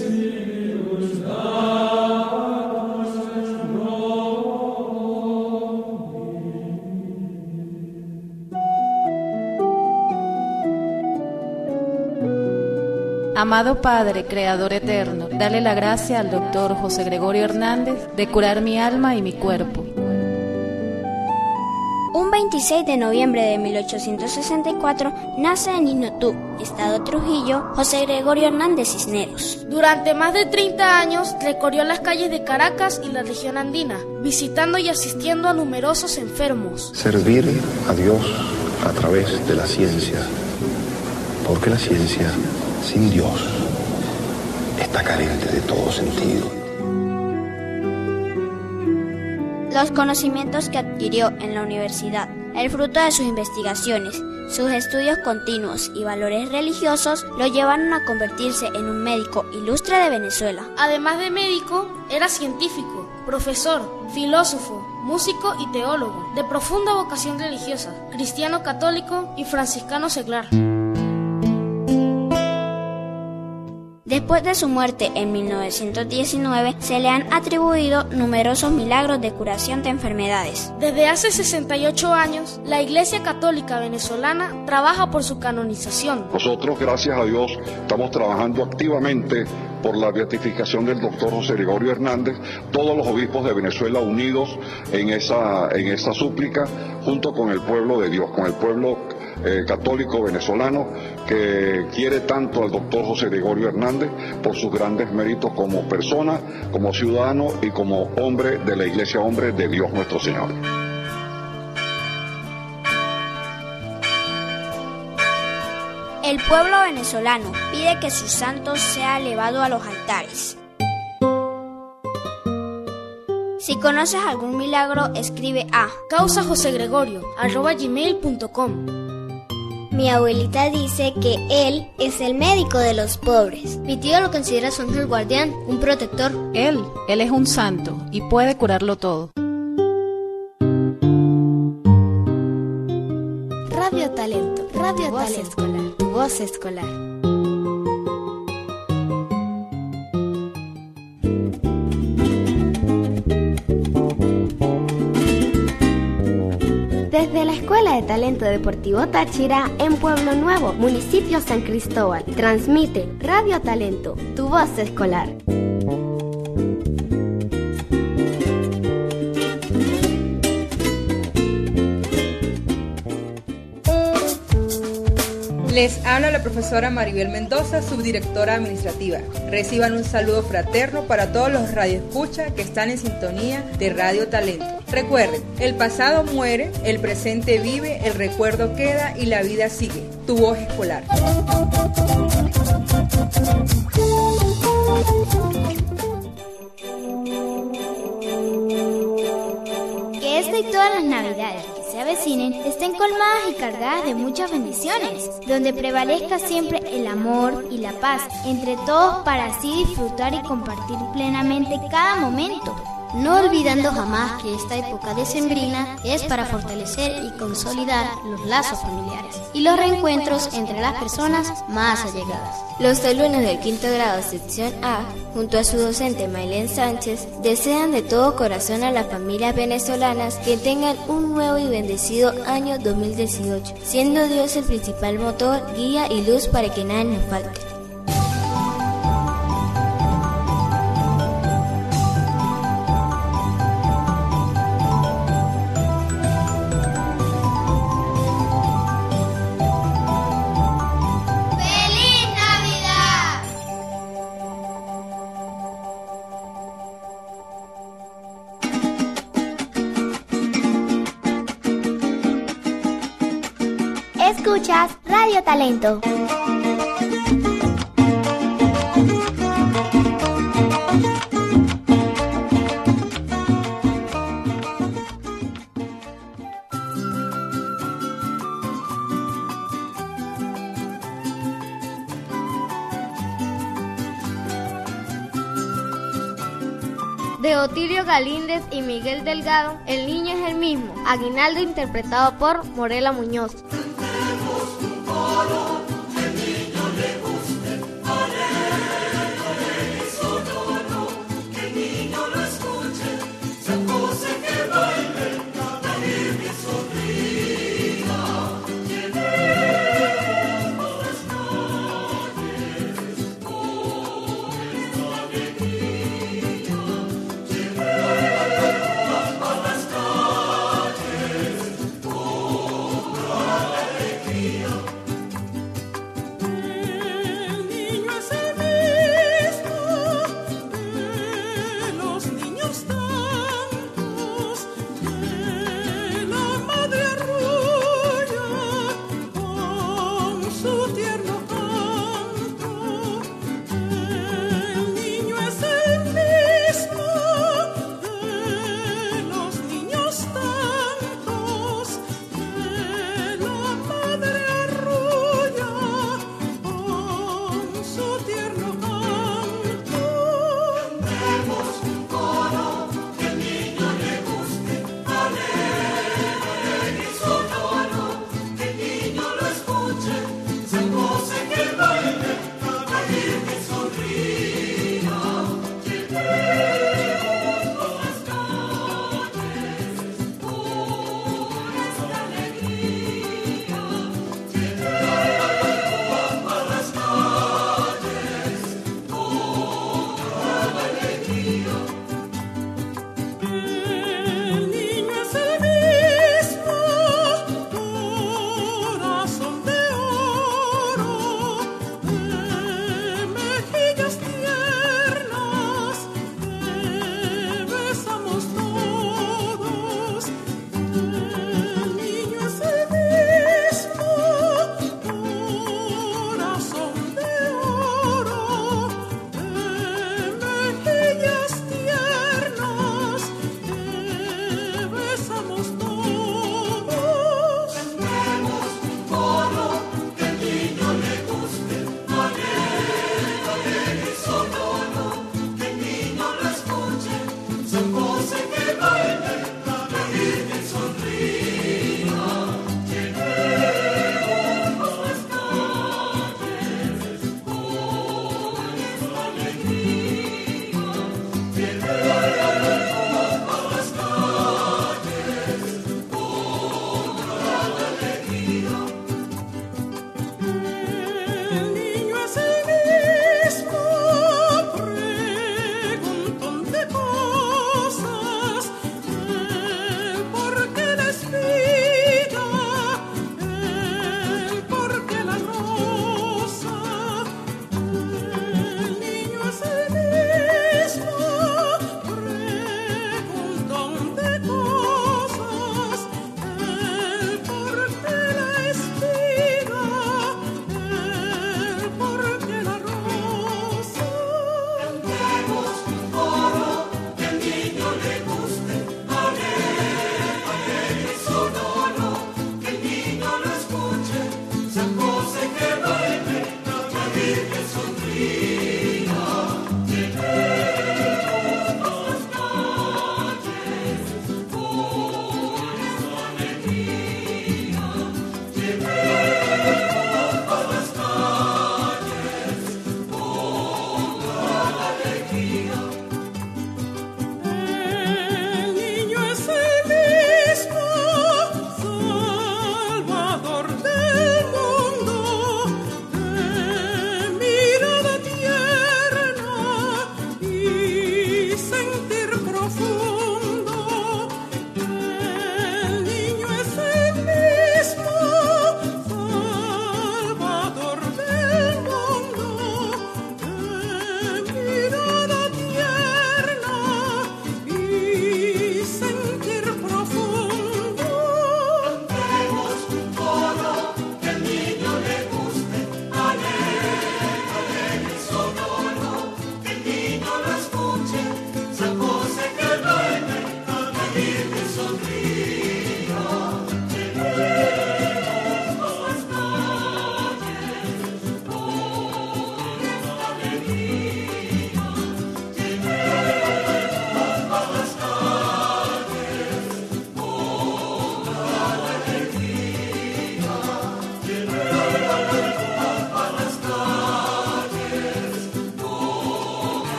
Amado Padre, Creador eterno, dale la gracia al doctor José Gregorio Hernández de curar mi alma y mi cuerpo. Un 26 de noviembre de 1864 nace en Inotú, Estado Trujillo, José Gregorio Hernández Cisneros. Durante más de 30 años recorrió las calles de Caracas y la región andina, visitando y asistiendo a numerosos enfermos. Servir a Dios a través de la ciencia, porque la ciencia sin Dios está carente de todo sentido. Los conocimientos que adquirió en la universidad, el fruto de sus investigaciones, sus estudios continuos y valores religiosos lo llevaron a convertirse en un médico ilustre de Venezuela. Además de médico, era científico, profesor, filósofo, músico y teólogo, de profunda vocación religiosa, cristiano católico y franciscano seglar. Después de su muerte en 1919, se le han atribuido numerosos milagros de curación de enfermedades. Desde hace 68 años, la Iglesia Católica Venezolana trabaja por su canonización. Nosotros, gracias a Dios, estamos trabajando activamente por la beatificación del doctor José Gregorio Hernández, todos los obispos de Venezuela unidos en esa súplica, junto con el pueblo de Dios, con el pueblo católico venezolano que quiere tanto al doctor José Gregorio Hernández por sus grandes méritos como persona, como ciudadano y como hombre de la Iglesia, hombre de Dios nuestro Señor. El pueblo venezolano pide que su santo sea elevado a los altares. Si conoces algún milagro, escribe a causajosegregorio@gmail.com. Mi abuelita dice que él es el médico de los pobres. Mi tío lo considera su ángel guardián, un protector. Él es un santo y puede curarlo todo. Radio Talento, Radio Talento Escolar, tu voz escolar. Desde la Escuela de Talento Deportivo Táchira, en Pueblo Nuevo, municipio San Cristóbal, transmite Radio Talento, tu voz escolar. Les habla la profesora Maribel Mendoza, subdirectora administrativa. Reciban un saludo fraterno para todos los radioescuchas que están en sintonía de Radio Talento. Recuerden, el pasado muere, el presente vive, el recuerdo queda y la vida sigue. Tu voz escolar. Que esta y todas las navidades que se avecinen estén colmadas y cargadas de muchas bendiciones, donde prevalezca siempre el amor y la paz entre todos para así disfrutar y compartir plenamente cada momento. No olvidando jamás que esta época decembrina es para fortalecer y consolidar los lazos familiares y los reencuentros entre las personas más allegadas. Los alumnos del quinto grado sección A, junto a su docente Maylén Sánchez, desean de todo corazón a las familias venezolanas que tengan un nuevo y bendecido año 2018, siendo Dios el principal motor, guía y luz para que nada nos falte. Escuchas Radio Talento. Otilio Galíndez y Miguel Delgado, El niño es el mismo. Aguinaldo interpretado por Morela Muñoz.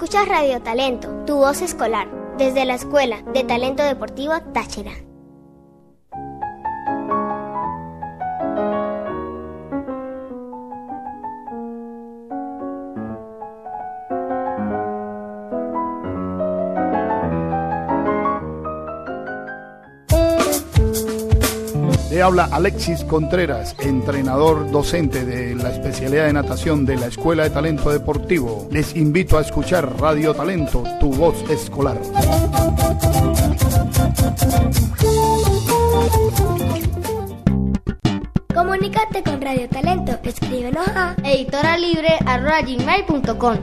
Escuchas Radio Talento, tu voz escolar, desde la Escuela de Talento Deportivo Táchira. Le habla Alexis Contreras, entrenador docente de la especialidad de natación de la Escuela de Talento Deportivo. Les invito a escuchar Radio Talento, tu voz escolar. Comunícate con Radio Talento. Escríbenos a editoralibre@gmail.com.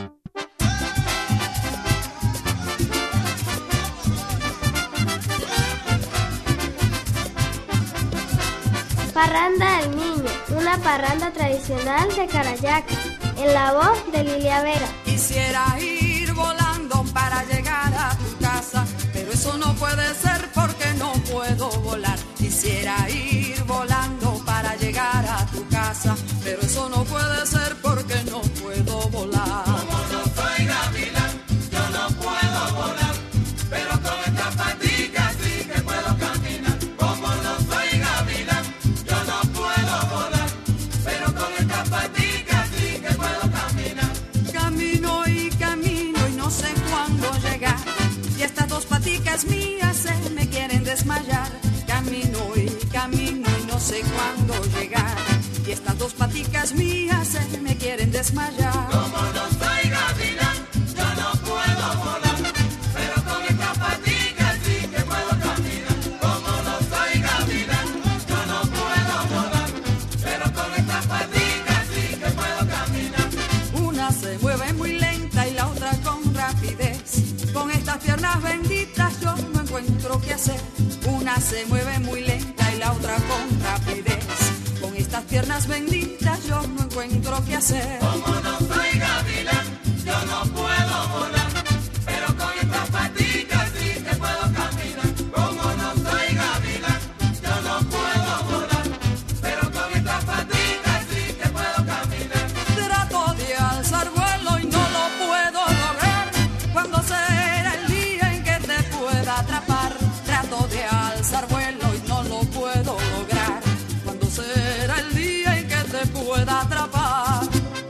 Parranda del Niño, una parranda tradicional de Carayaca, en la voz de Lilia Vera. Quisiera ir volando para llegar a tu casa, pero eso no puede ser porque no puedo volar. Quisiera ir volando para llegar a tu casa, pero eso no puede ser porque no puedo volar. Como no soy gavilán, yo no puedo volar, pero con esta patica sí que puedo caminar. Como no soy gavilán, yo no puedo volar, pero con esta patica sí que puedo caminar. Camino y camino y no sé cuándo llegar, y estas dos paticas mías se me quieren desmayar. Camino y camino y no sé cuándo llegar, y estas dos paticas mías se me quieren desmayar. Como no soy gavilán, yo no puedo volar, pero con esta patica sí que puedo caminar. Como no soy gavilán, yo no puedo volar, pero con esta patica sí que puedo caminar. Una se mueve muy lenta y la otra con rapidez. Con estas piernas benditas yo no encuentro qué hacer. Una se mueve muy lenta y la otra con rapidez. Con estas piernas benditas yo no encuentro qué hacer. Como no soy gavilán, yo no puedo volar, pero con estas paticas sí que puedo caminar. Como no soy gavilán, yo no puedo volar, pero con estas paticas sí que puedo caminar. Trato de alzar vuelo y no lo puedo lograr. ¿Cuándo será el día en que te pueda atrapar? Trato de alzar vuelo y no lo puedo lograr. ¿Cuándo será el día en que te pueda atrapar?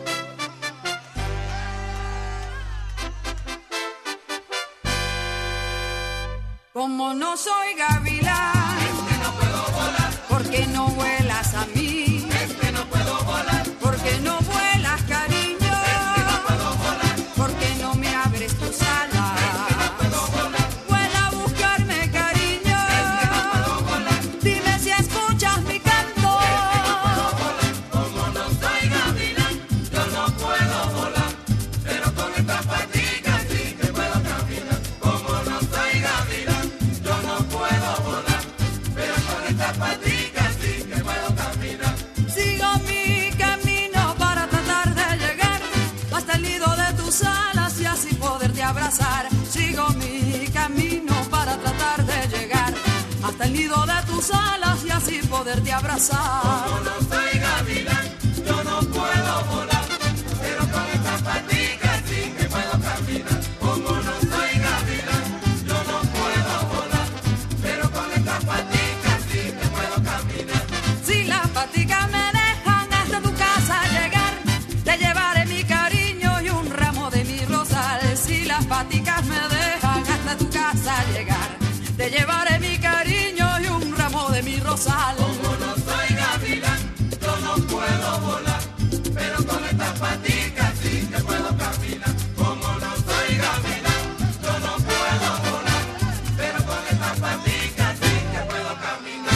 Como no soy gavilán, no puedo volar, porque no vuelas a mí. No puedo volar, porque no vuelas, cariño. no puedo volar, porque no me abres tus alas. no puedo volar, Vuela a buscarme, cariño. no puedo volar, Dime si escuchas mi canto. como no soy gavilán, yo no puedo volar, pero con estas paticas sí que puedo caminar. Como no soy gavilán, yo no puedo volar, pero con estas paticas sí que puedo caminar. Sigo mi camino para tratar de llegar hasta el nido de tus alas y así poderte abrazar. Sigo mi camino para tratar de llegar hasta el nido de tus alas y así poderte abrazar. Como no soy gavilán, yo no puedo volar, pero con estas paticas sí que puedo caminar. Como no soy gavilán, yo no puedo volar, pero con estas paticas sí que puedo caminar. Si las paticas me dejan hasta tu casa llegar, te llevaré mi cariño y un ramo de mi rosal. Si las paticas me dejan hasta tu casa llegar, te llevaré mi cariño y un ramo de mi rosal. Como no soy gavilán, yo no puedo volar, pero con estas paticas sí que puedo caminar. Como no soy gavilán, yo no puedo volar, pero con estas paticas sí que puedo caminar.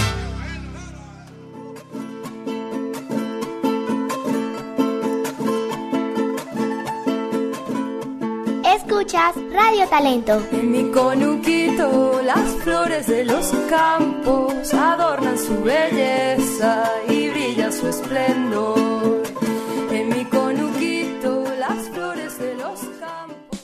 Escuchas Radio Talento. En mi conuquito las flores de los campos adornan su belleza y brilla su esplendor. En mi conuquito las flores de los campos.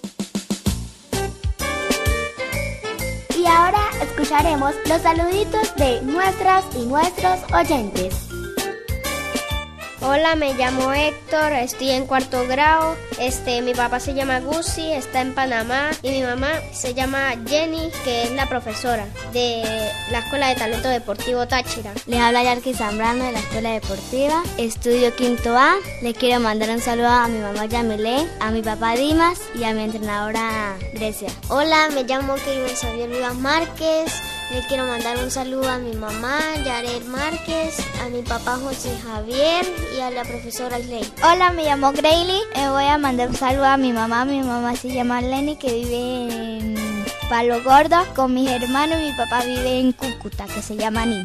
Y ahora escucharemos los saluditos de nuestras y nuestros oyentes. Hola, me llamo Héctor, estoy en 4º grado. Mi papá se llama Gusi, está en Panamá, y mi mamá se llama Jenny, que es la profesora de la Escuela de Talento Deportivo Táchira. Les habla Yarki Zambrano de la Escuela Deportiva, estudio 5º A. Les quiero mandar un saludo a mi mamá Yamilé, a mi papá Dimas y a mi entrenadora Grecia. Hola, me llamo Kevin Xavier Vivas Márquez. Le quiero mandar un saludo a mi mamá, Yaret Márquez, a mi papá José Javier y a la profesora Isley. Hola, me llamo Grayly. Voy a mandar un saludo a mi mamá. Mi mamá se llama Lenny, que vive en Palo Gordo con mis hermanos, y mi papá vive en Cúcuta, que se llama Ni.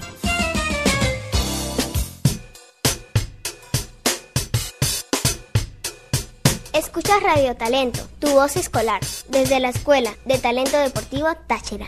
Escuchas Radio Talento, tu voz escolar, desde la Escuela de Talento Deportivo Táchira.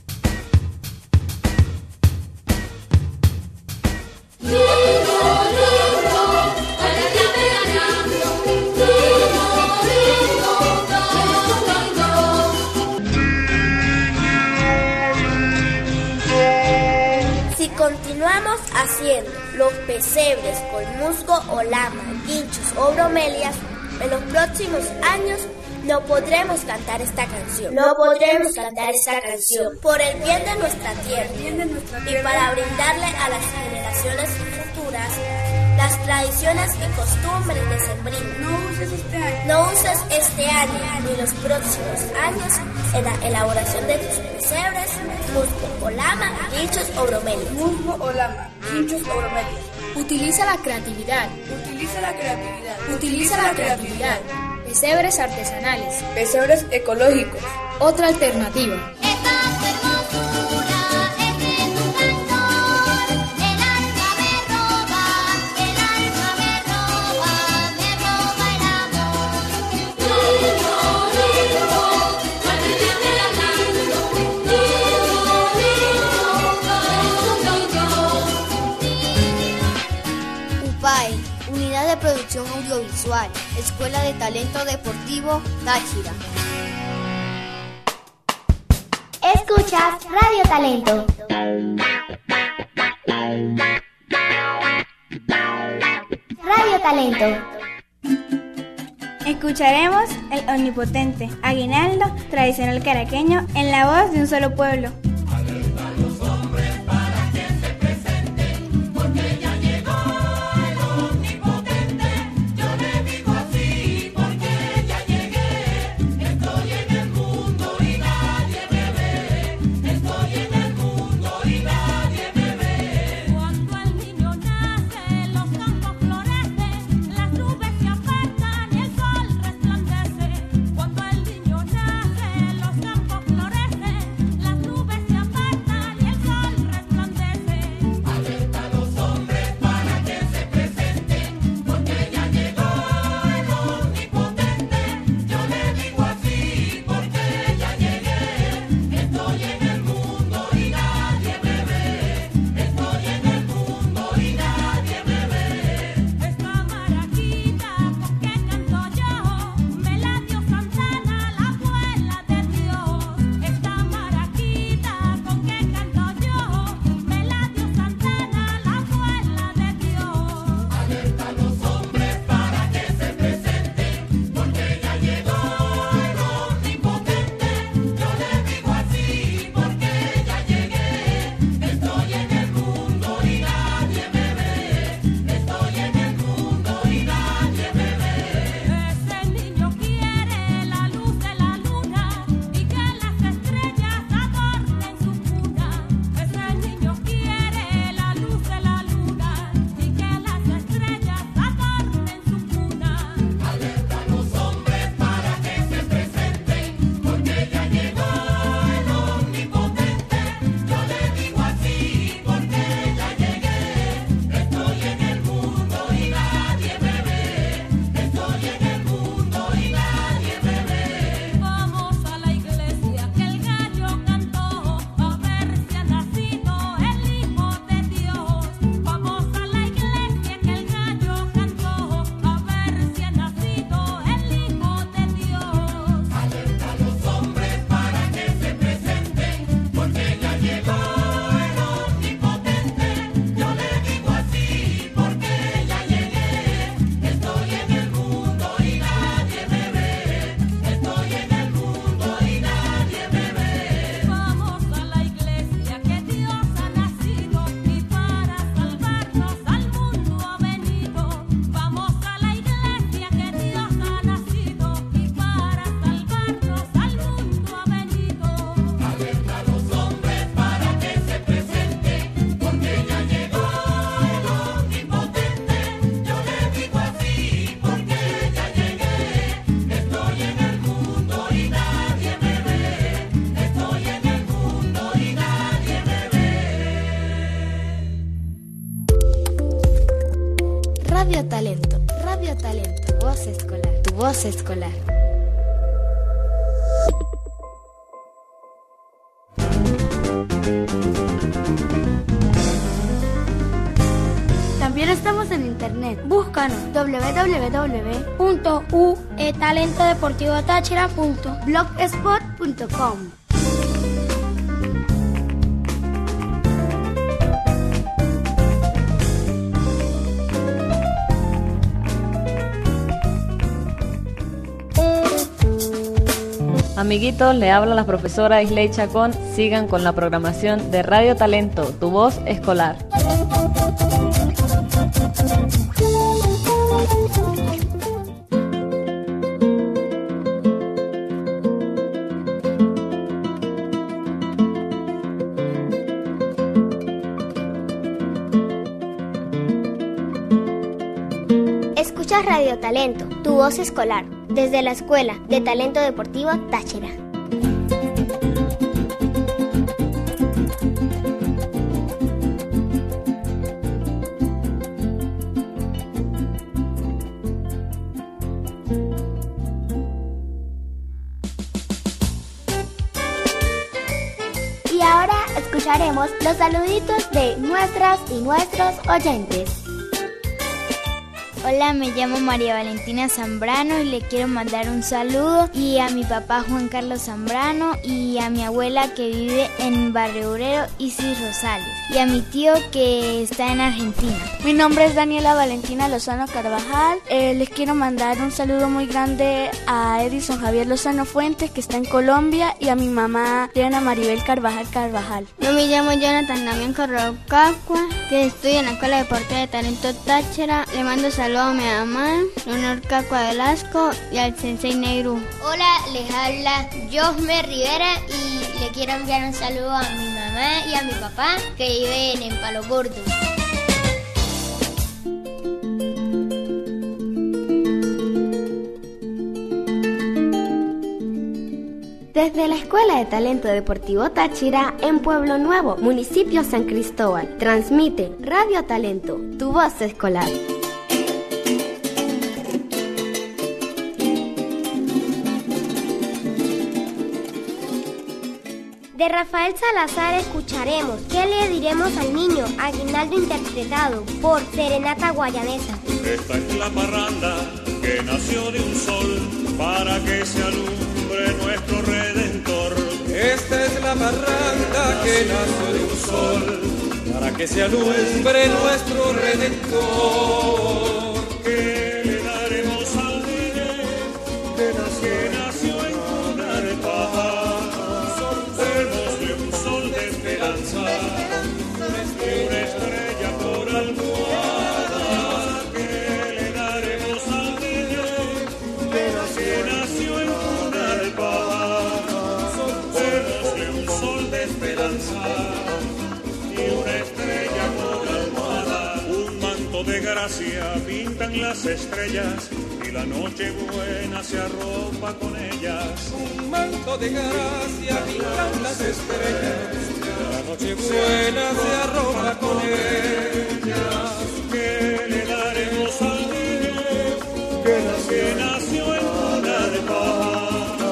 Si continuamos haciendo los pesebres con musgo o lama, guinchos o bromelias, en los próximos años no podremos cantar esta canción. No podremos cantar esta canción por el bien de nuestra tierra y para brindarle a las generaciones futuras las tradiciones y costumbres decembrinas. No uses este año ni los próximos años en la elaboración de tus pesebres, musgo o lama, guinchos o bromelias. Musgo o lama, guinchos o bromelias. Utiliza la creatividad. Utiliza la creatividad. Utiliza la creatividad. Pesebres artesanales. Pesebres ecológicos. Otra alternativa. Unidad de Producción Audiovisual, Escuela de Talento Deportivo Táchira. Escuchas Radio Talento. Radio Talento. Escucharemos el omnipotente aguinaldo tradicional caraqueño en la voz de un solo pueblo. Cuando el niño nace, los campos florecen, las nubes Radio Talento, tu voz escolar, tu voz escolar. También estamos en internet. Búscanos www.etalentodeportivotáchira.blogspot.com. Amiguitos, le habla la profesora Isley Chacón. Sigan con la programación de Radio Talento, tu voz escolar. Escucha Radio Talento, tu voz escolar, desde la Escuela de Talento Deportivo Táchira. Y ahora escucharemos los saluditos de nuestras y nuestros oyentes. Hola, me llamo María Valentina Zambrano y le quiero mandar un saludo y a mi papá Juan Carlos Zambrano y a mi abuela que vive en Barrio Obrero, Isis Rosales, y a mi tío que está en Argentina. Mi nombre es Daniela Valentina Lozano Carvajal. Les quiero mandar un saludo muy grande a Edison Javier Lozano Fuentes, que está en Colombia, y a mi mamá Diana Maribel Carvajal. Yo me llamo Jonathan Damián Correo Cacua, que estudio en la Escuela Deportiva de Talento Táchira. Le mando saludos a mi mamá, Leonor Cacua Velasco, y al Sensei Negru. Hola, les habla Josmer Rivera y le quiero enviar un saludo a mi mamá y a mi papá que viven en Palo Gordo. Desde la Escuela de Talento Deportivo Táchira, en Pueblo Nuevo, municipio San Cristóbal, transmite Radio Talento, tu voz escolar. De Rafael Salazar escucharemos ¿Qué le diremos al niño? Aguinaldo interpretado por Serenata Guayanesa. Esta es la parranda que nació de un sol para que se alumbre nuestro Redentor. Esta es la parranda que nació de un sol para que se alumbre nuestro Redentor. ¿Qué le daremos al niño que nació en cuna de paja? Démosle un sol de esperanza y una estrella por almohada. ¿Qué le daremos al niño que nació en cuna de paja? Démosle un sol de esperanza y una estrella por almohada. Un manto de gracia pintan las estrellas y la noche buena se arropa con ellas. Un manto de gracia pintan las estrellas, la noche buena se arropa con ellas. ¿Qué le daremos al niño que nació en cuna de paja?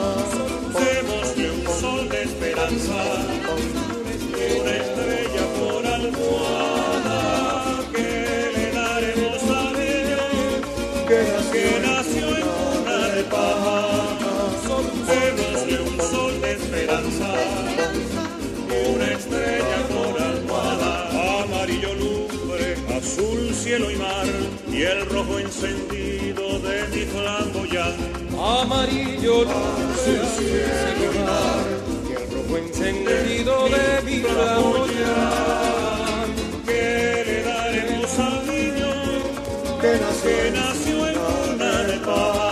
Démosle un sol de esperanza y una estrella por almohada. ¿Qué le daremos al niño que nació en cuna de paja? Démosle un sol de esperanza y una estrella por almohada. Amarillo lumbre, azul cielo y mar, y el rojo encendido de mi flamboyán. Amarillo lumbre, azul cielo y mar, y el rojo encendido de mi flamboyán. ¿Qué le daremos al niño que nació en cuna de paja?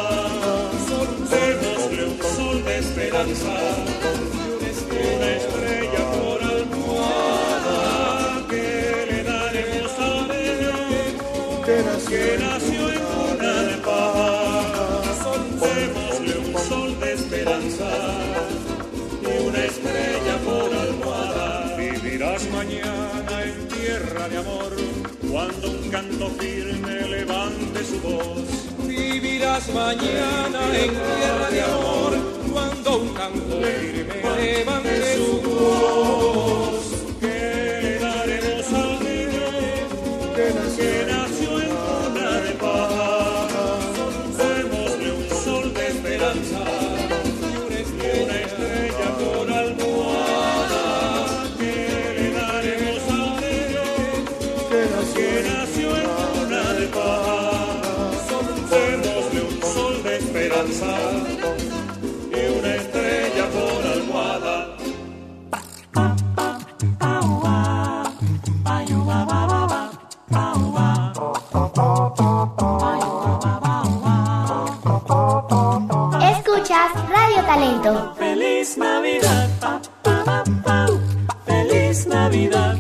Démosle un sol de esperanza y una estrella por almohada. ¿Qué le daremos al niño que nació en cuna de paja? Démosle un sol de esperanza y una estrella por almohada. Vivirás mañana en tierra de amor, cuando un canto firme levante su voz. Vivirás mañana en tierra de amor, cuando un canto firme levante su voz. Que le daremos al niño que nació en cuna de paz. Démosle un sol de esperanza y una estrella por almohada. Que le daremos al niño que nació en cuna de paz. Démosle un sol de esperanza y una estrella por almohada. Escuchas Radio Talento. Feliz Navidad, feliz Navidad,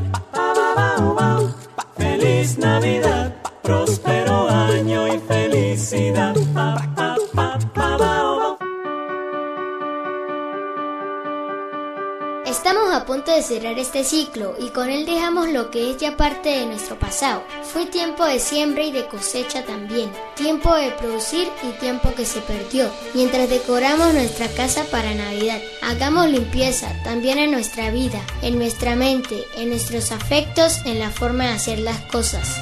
feliz Navidad, próspero año y felicidad. Estamos a punto de cerrar este ciclo y con él dejamos lo que es ya parte de nuestro pasado. Fue tiempo de siembra y de cosecha también, tiempo de producir y tiempo que se perdió. Mientras decoramos nuestra casa para Navidad, hagamos limpieza también en nuestra vida, en nuestra mente, en nuestros afectos, en la forma de hacer las cosas.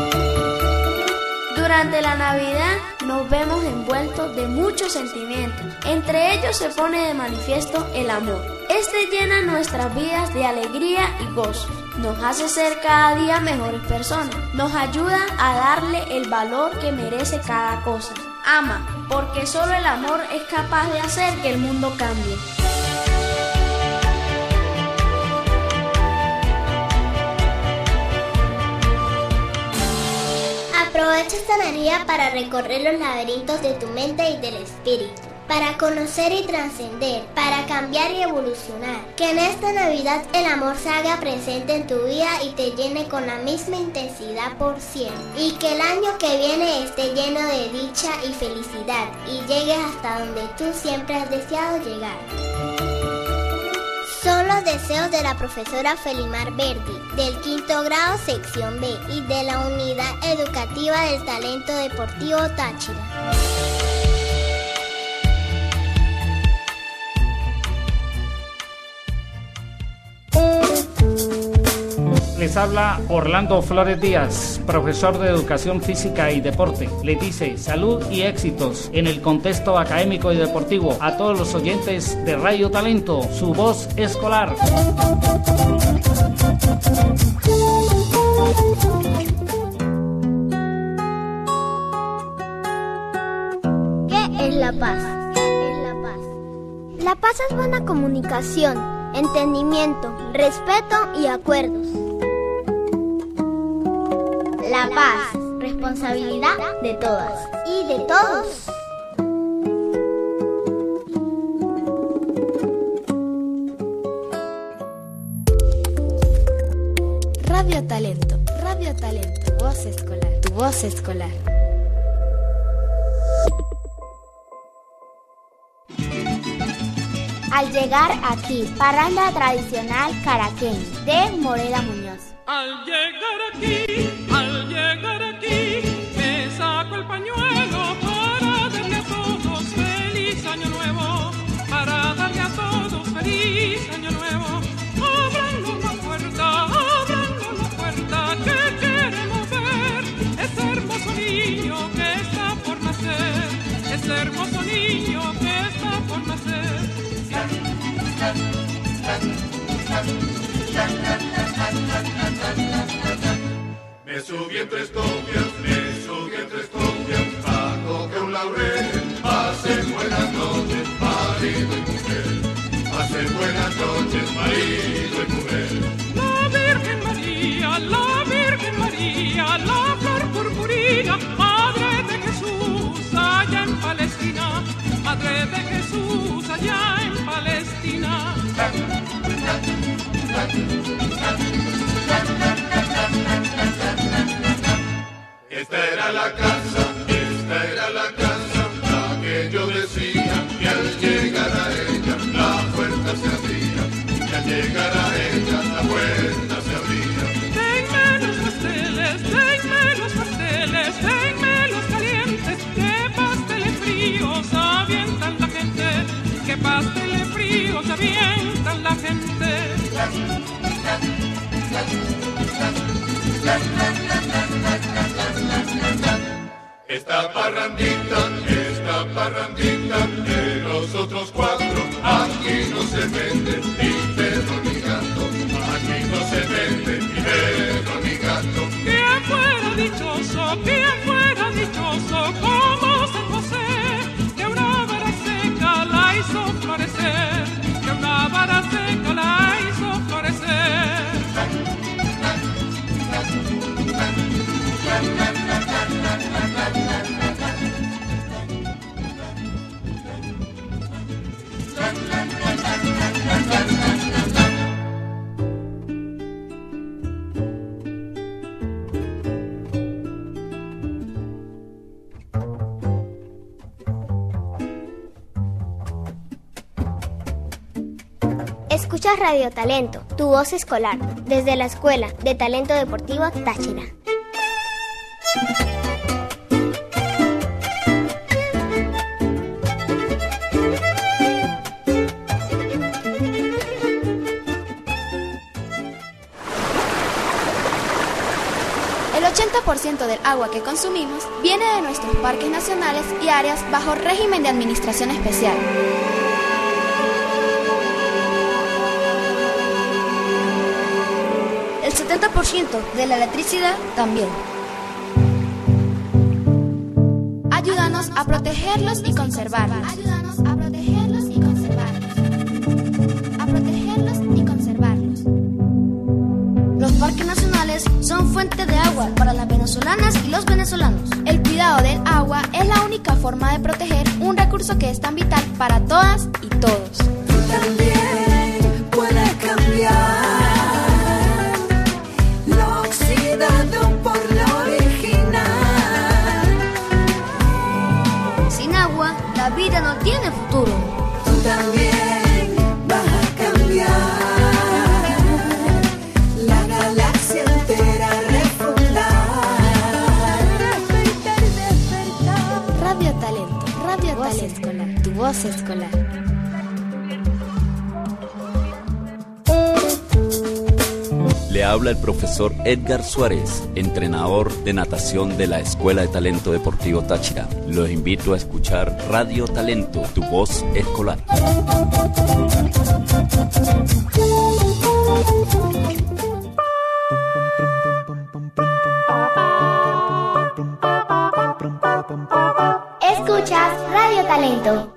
Durante la Navidad nos vemos envueltos de muchos sentimientos. Entre ellos se pone de manifiesto el amor. Este llena nuestras vidas de alegría y gozo. Nos hace ser cada día mejores personas. Nos ayuda a darle el valor que merece cada cosa. Ama, porque solo el amor es capaz de hacer que el mundo cambie. Aprovecha esta energía para recorrer los laberintos de tu mente y del espíritu, para conocer y trascender, para cambiar y evolucionar. Que en esta Navidad el amor se haga presente en tu vida y te llene con la misma intensidad por siempre. Y que el año que viene esté lleno de dicha y felicidad y llegues hasta donde tú siempre has deseado llegar. Son los deseos de la profesora Felimar Verdi, del 5º grado sección B y de la Unidad Educativa del Talento Deportivo Táchira. Les habla Orlando Flores Díaz, profesor de Educación Física y Deporte. Les dice salud y éxitos en el contexto académico y deportivo a todos los oyentes de Radio Talento, su voz escolar. ¿Qué es la paz? La paz es buena comunicación, entendimiento, respeto y acuerdos. La paz, responsabilidad de todas y de todos. Radio Talento, tu voz escolar, tu voz escolar. Al llegar aquí, parranda tradicional caraqueña de Morela Muñoz. Al llegar aquí, me saco el pañuelo para darle a todos feliz año nuevo, para darle a todos feliz año nuevo. Ábranos la puerta que queremos ver, ese hermoso niño que está por nacer, ese hermoso niño que está por nacer. Me subí en tres copias, bajo que un laurel. Pasen buenas noches, marido y mujer. Pasen buenas noches, marido y mujer. La Virgen María, la flor purpurina, Madre de Jesús allá en Palestina, Madre de Jesús allá en Palestina. Esta era la casa, la que yo decía, que al llegar a ella la puerta se abría, que al llegar a ella la puerta se abría. Esta parrandita de nosotros cuatro, aquí no se vende ni perro ni gato, aquí no se vende ni perro ni gato. ¿Quién fuera dichoso como San José, que una vara seca la hizo florecer, que una vara seca la hizo florecer? Escuchas Radio Talento, tu voz escolar, desde la Escuela de Talento Deportivo Táchira. El 80% del agua que consumimos viene de nuestros parques nacionales y áreas bajo régimen de administración especial. El 70% de la electricidad también. Ayúdanos a protegerlos y conservarlos. Ayúdanos a protegerlos y conservarlos. A protegerlos y conservarlos. Los parques nacionales son fuente de agua para las venezolanas y los venezolanos. El cuidado del agua es la única forma de proteger un recurso que es tan vital para todas y todos. Tú también puedes cambiar lo oxidado por lo original. Sin agua, la vida no tiene futuro. Tú también vas a cambiar la galaxia entera, refundar. Despertar. Radio Talento, Radio Talento Escolar, tu voz escolar. Le habla el profesor Edgar Suárez, entrenador de natación de la Escuela de Talento Deportivo Táchira. Los invito a escuchar Radio Talento, tu voz escolar. Escuchas Radio Talento.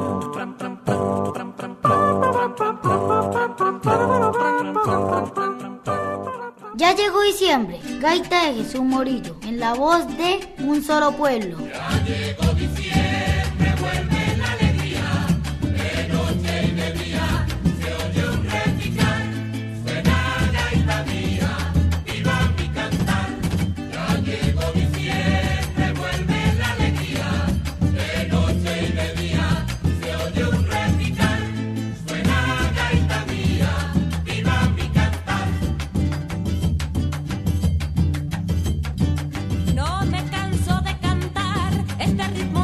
Ya llegó diciembre, Gaita de Jesús Morillo, en la voz de Un Solo Pueblo. Ya llegó diciembre, vuelve la alegría, de noche y de día se oye un repicar, suena gaita mía, viva mi cantar. Ya llegó diciembre, vuelve la alegría, de noche y de día se oye un repicar, suena gaita mía, viva mi cantar. No me canso de cantar este ritmo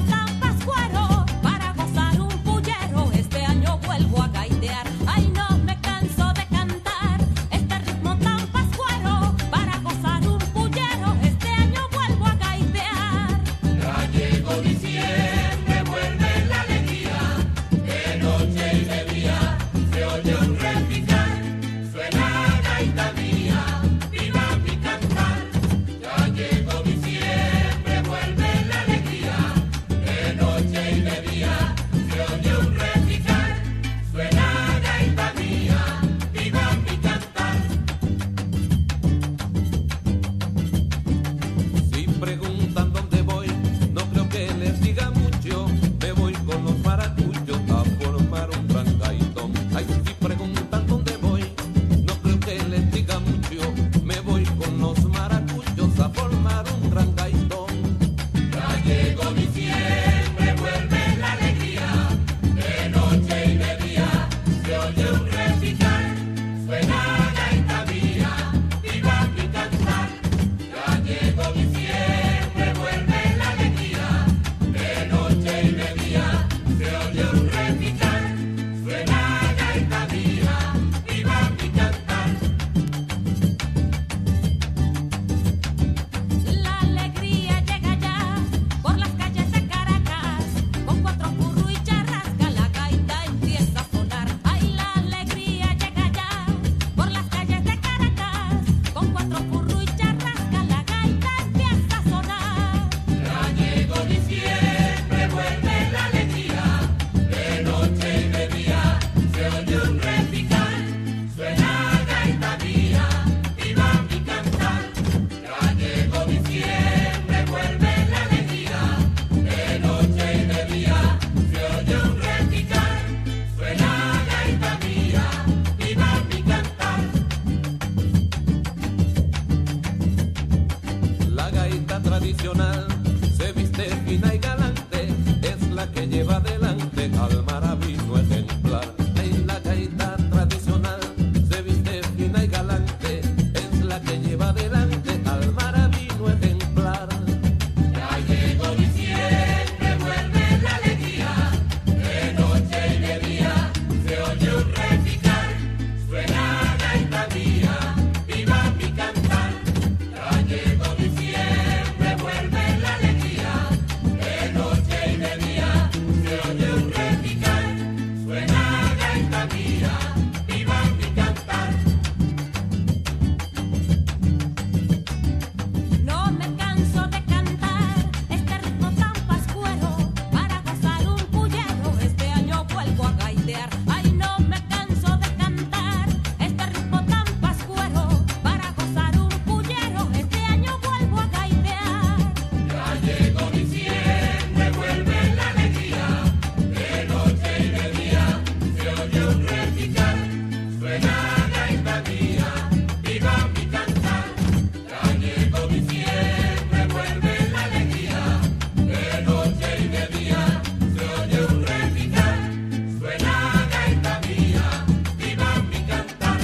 tradicional, se viste fina y galante, es la que lleva adelante al maravino ejemplar. En la gaita tradicional, se viste fina y galante, es la que lleva adelante al maravino ejemplar. Ya llegó diciembre, vuelve la alegría, de noche y de día se oye un repicar, suena gaita mía, viva mi cantar. Ya llegó diciembre, vuelve la alegría, de noche y de día se oye un repicar, suena gaita mía, viva mi cantar. No me canso de cantar este ritmo tan pascuero, para gozar un pullero este año vuelvo a gaitear. Ay, no me canso de cantar este ritmo tan pascuero, para gozar un pullero este año vuelvo a gaitear. Ya llegó diciembre, vuelve la alegría, de noche y de día se oye un repicar, suena gaita mía, viva mi cantar. Ya llegó diciembre, vuelve la alegría, de noche y de día se oye un repicar, suena gaita mía, viva mi cantar.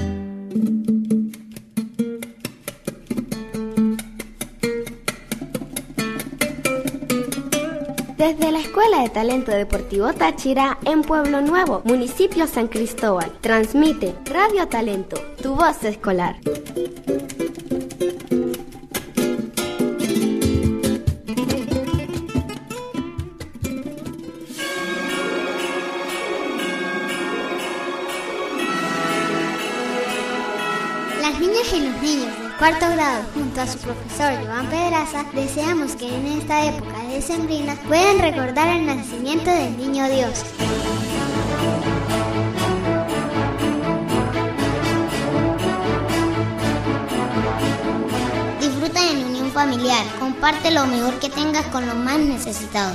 Desde la Escuela de Talento Deportivo Táchira, en Pueblo Nuevo, municipio San Cristóbal, transmite Radio Talento, tu voz escolar. Las niñas y los niños del cuarto grado, junto a su profesor Joan Pedraza, deseamos que en esta época decembrina puedan recordar el nacimiento del Niño Dios. Disfruta en unión familiar, comparte lo mejor que tengas con los más necesitados.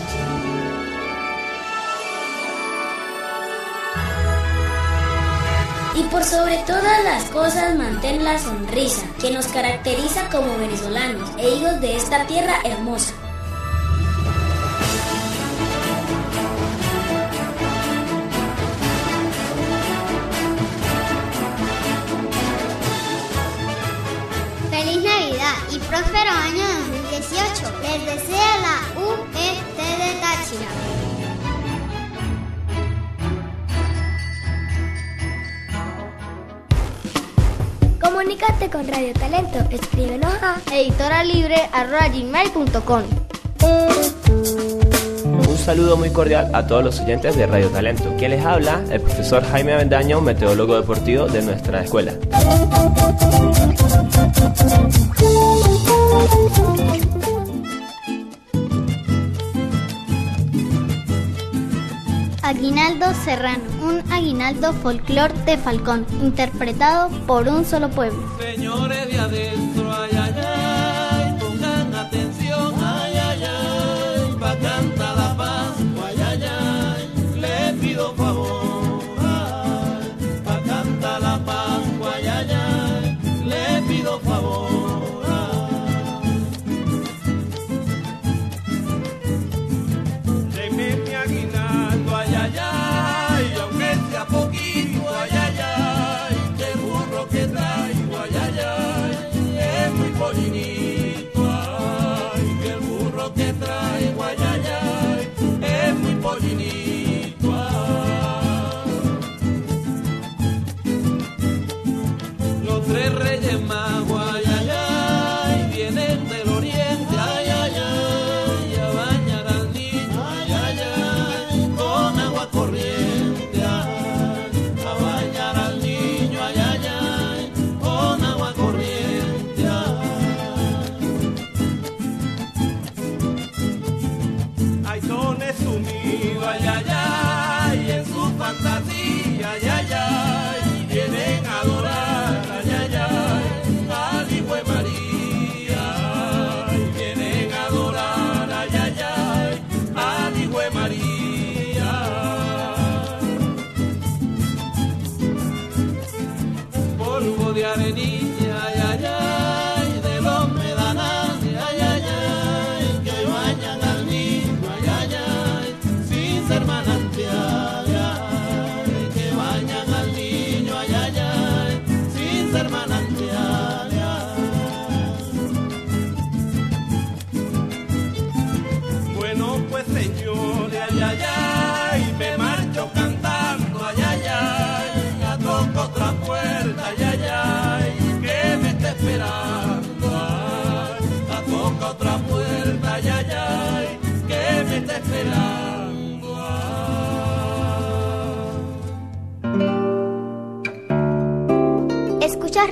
Y por sobre todas las cosas, mantén la sonrisa que nos caracteriza como venezolanos e hijos de esta tierra hermosa. ¡Feliz Navidad y próspero año 2018! Les desea la UET de Táchira. Comunícate con Radio Talento, escríbenos a editoralibre@gmail.com. Un saludo muy cordial a todos los oyentes de Radio Talento. Quien les habla, el profesor Jaime Avendaño, meteorólogo deportivo de nuestra escuela. Aguinaldo Serrano, un aguinaldo folclor de Falcón, interpretado por un solo pueblo. Señores de adentro, ay, ay, ay, pongan atención, ay, ay, ay, pa' cantar la paz, ay, ay, ay, le pido favor, ay, pa' cantar la paz, ay, ay, ay, le pido favor, ay. Deme mi aguinaldo, ay, ay, ay, aunque sea poquito, ay, ay, ay, qué burro que traigo, ay, ay, ay.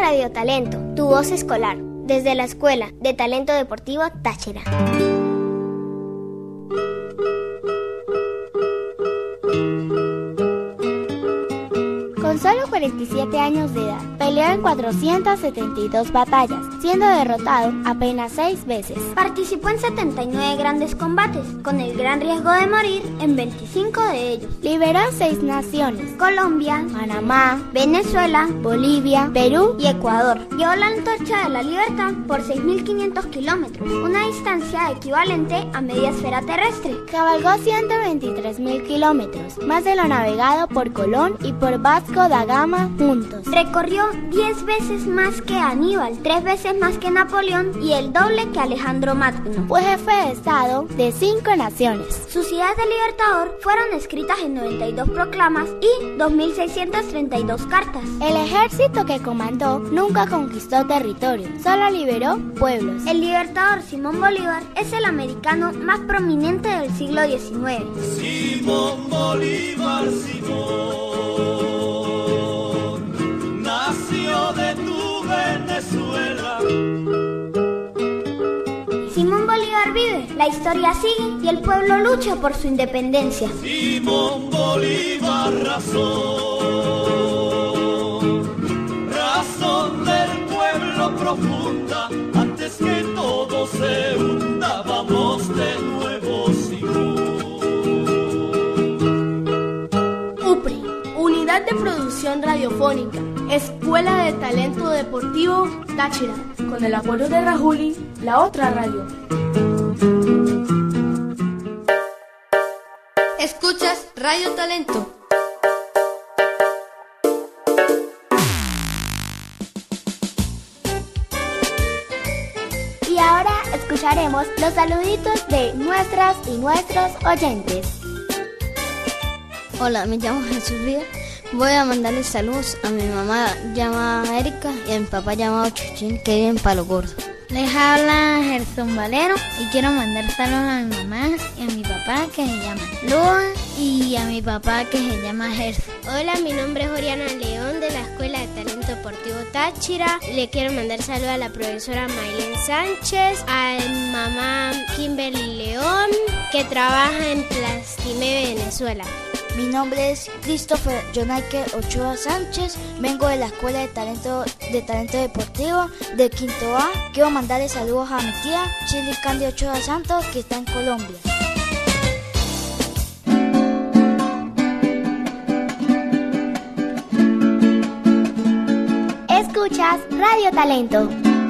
Radio Talento, tu voz escolar, desde la Escuela de Talento Deportivo Táchira. Con solo 47 años de edad, peleó en 472 batallas, siendo derrotado apenas 6 veces. Participó en 79 grandes combates, con el gran riesgo de morir en 25 de ellos. Liberó 6 naciones: Colombia, Panamá, Venezuela, Bolivia, Perú y Ecuador. Llevó la antorcha de la libertad por 6.500 kilómetros, una distancia equivalente a media esfera terrestre. Cabalgó 123.000 kilómetros, más de lo navegado por Colón y por Vasco da Gama juntos. Recorrió 10 veces más que Aníbal, 3 veces más que Napoleón y el doble que Alejandro Magno. Fue jefe de Estado de 5 naciones. Sus ideas de libertador fueron escritas en 92 proclamas y 2.632 cartas. El ejército que comandó nunca conquistó territorio, solo liberó pueblos. El libertador Simón Bolívar es el americano más prominente del siglo XIX. Simón Bolívar, nació de tu Venezuela. Simón Bolívar vive, la historia sigue y el pueblo lucha por su independencia. Simón Bolívar, razón del pueblo profunda, antes que todo se hunda, vamos de nuevo, Simón. UPRI, Unidad de Producción Radiofónica, Escuela de Talento Deportivo Táchira, con el apoyo de Rajuli, la otra radio. Escuchas Radio Talento. Y ahora escucharemos los saluditos de nuestras y nuestros oyentes. Hola, me llamo Jesús Ríos. Voy a mandarles saludos a mi mamá llamada Erika y a mi papá llamado Chuchín, que vive en Palo Gordo. Les habla Gerson Valero y quiero mandar saludos a mi mamá y a mi papá que se llama Lua y a mi papá que se llama Gerson. Hola, mi nombre es Oriana León de la Escuela de Talento Deportivo Táchira. Le quiero mandar saludos a la profesora Maylén Sánchez, a mi mamá Kimberly León, que trabaja en Plastime, Venezuela. Mi nombre es Christopher Jonaike Ochoa Sánchez, vengo de la Escuela de Talento Deportivo de Quinto A. Quiero mandarle saludos a mi tía Chili Candy Ochoa Santos, que está en Colombia. Escuchas Radio Talento.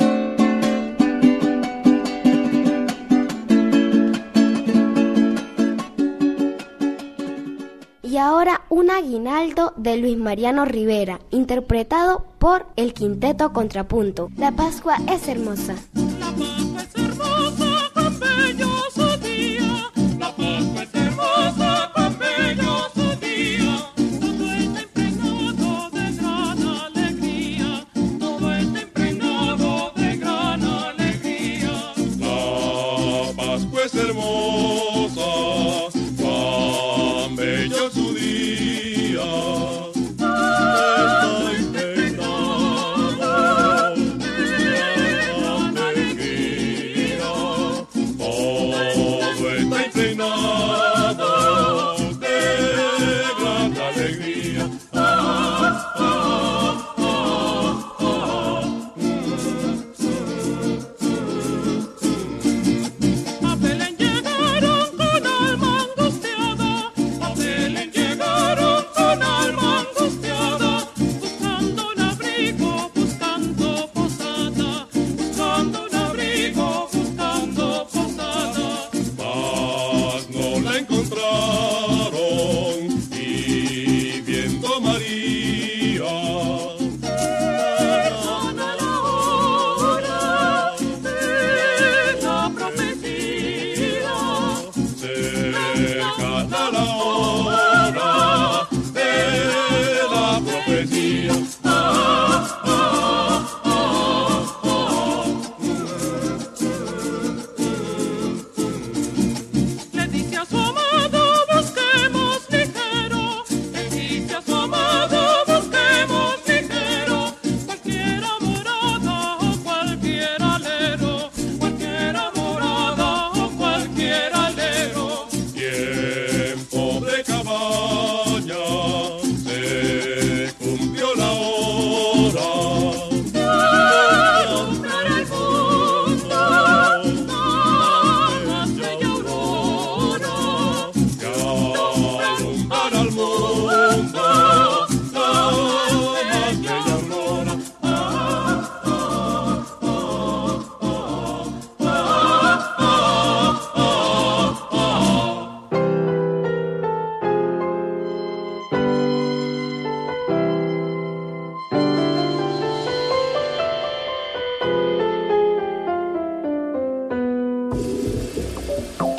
Y ahora un aguinaldo de Luis Mariano Rivera, interpretado por el Quinteto Contrapunto. La Pascua es hermosa. La Pascua es hermosa, cuán bello su día. La Pascua es hermosa, cuán bello su día. Todo está impregnado de gran alegría. Todo está impregnado de gran alegría. La Pascua es hermosa, cuán bello su día. Está impregnado de gran alegría. Todo está impregnado de gran alegría. A Belén llegaron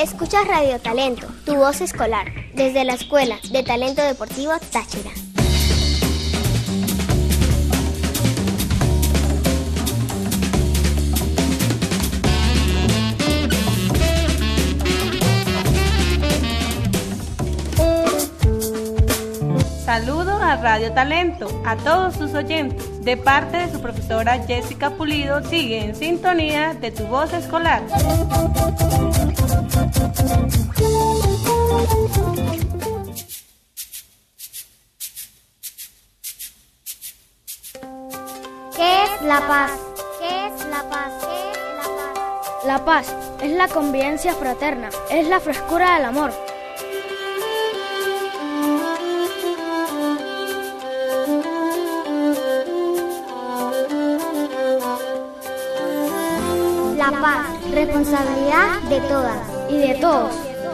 Escuchas Radio Talento, tu voz escolar, desde la Escuela de Talento Deportivo Táchira. Saludo a Radio Talento, a todos sus oyentes. De parte de su profesora Jessica Pulido, sigue en sintonía de tu voz escolar. ¿Qué es la paz? ¿Qué es la paz? ¿Qué es la paz? La paz es la convivencia fraterna, es la frescura del amor. La paz, responsabilidad de todas y de todos.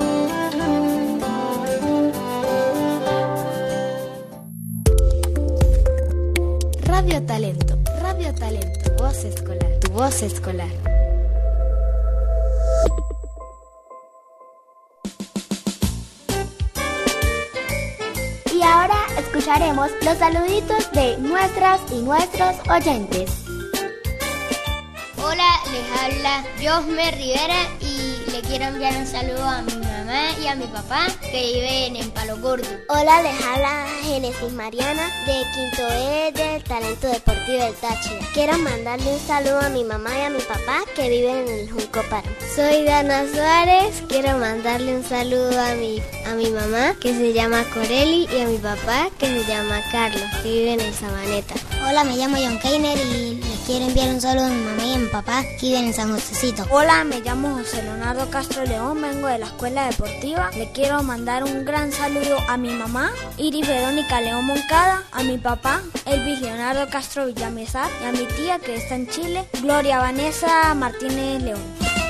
Radio Talento, tu voz escolar, tu voz escolar. Y ahora escucharemos los saluditos de nuestras y nuestros oyentes. Hola, les habla Josmer Rivera y le quiero enviar un saludo a mi mamá y a mi papá que viven en Palo Gordo. Hola, les habla Génesis Mariana de Quinto E del Talento Deportivo del Táchira. Quiero mandarle un saludo a mi mamá y a mi papá que viven en el Junco Paro. Soy Dana Suárez, quiero mandarle un saludo a mi mamá que se llama Coreli y a mi papá que se llama Carlos, que viven en Sabaneta. Hola, me llamo John Keiner y les quiero enviar un saludo a mi mamá y a mi papá que viven en San Josecito. Hola, me llamo José Leonardo Castro León, vengo de la Escuela Deportiva. Le quiero mandar un gran saludo a mi mamá, Iris Verónica León Moncada, a mi papá, Elvis Leonardo Castro Villamizar, y a mi tía que está en Chile, Gloria Vanessa Martínez León.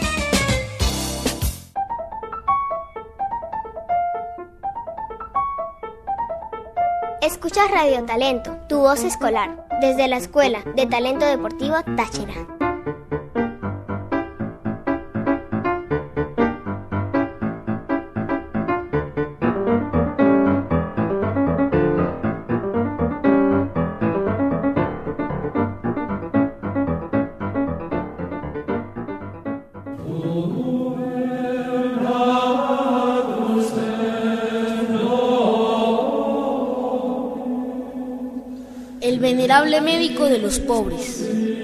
Escuchas Radio Talento, tu voz escolar, desde la Escuela de Talento Deportivo Táchira. El venerable médico de los pobres.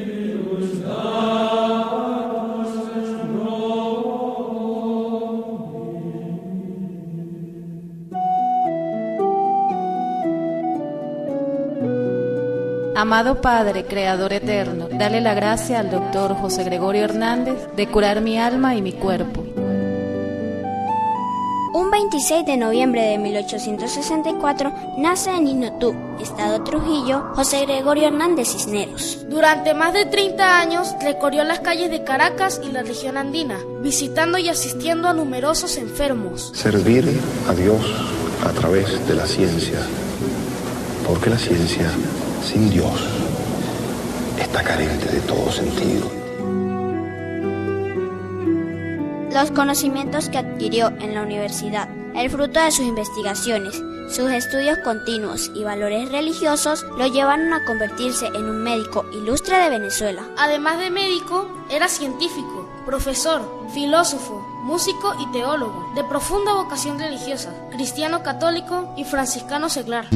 Amado Padre, Creador eterno, dale la gracia al doctor José Gregorio Hernández de curar mi alma y mi cuerpo. Un 26 de noviembre de 1864 nace en Inotú, Estado Trujillo, José Gregorio Hernández Cisneros. Durante más de 30 años recorrió las calles de Caracas y la región andina, visitando y asistiendo a numerosos enfermos. Servir a Dios a través de la ciencia, porque la ciencia sin Dios está carente de todo sentido. Los conocimientos que adquirió en la universidad, el fruto de sus investigaciones, sus estudios continuos y valores religiosos lo llevaron a convertirse en un médico ilustre de Venezuela. Además de médico, era científico, profesor, filósofo, músico y teólogo, de profunda vocación religiosa, cristiano católico y franciscano seglar.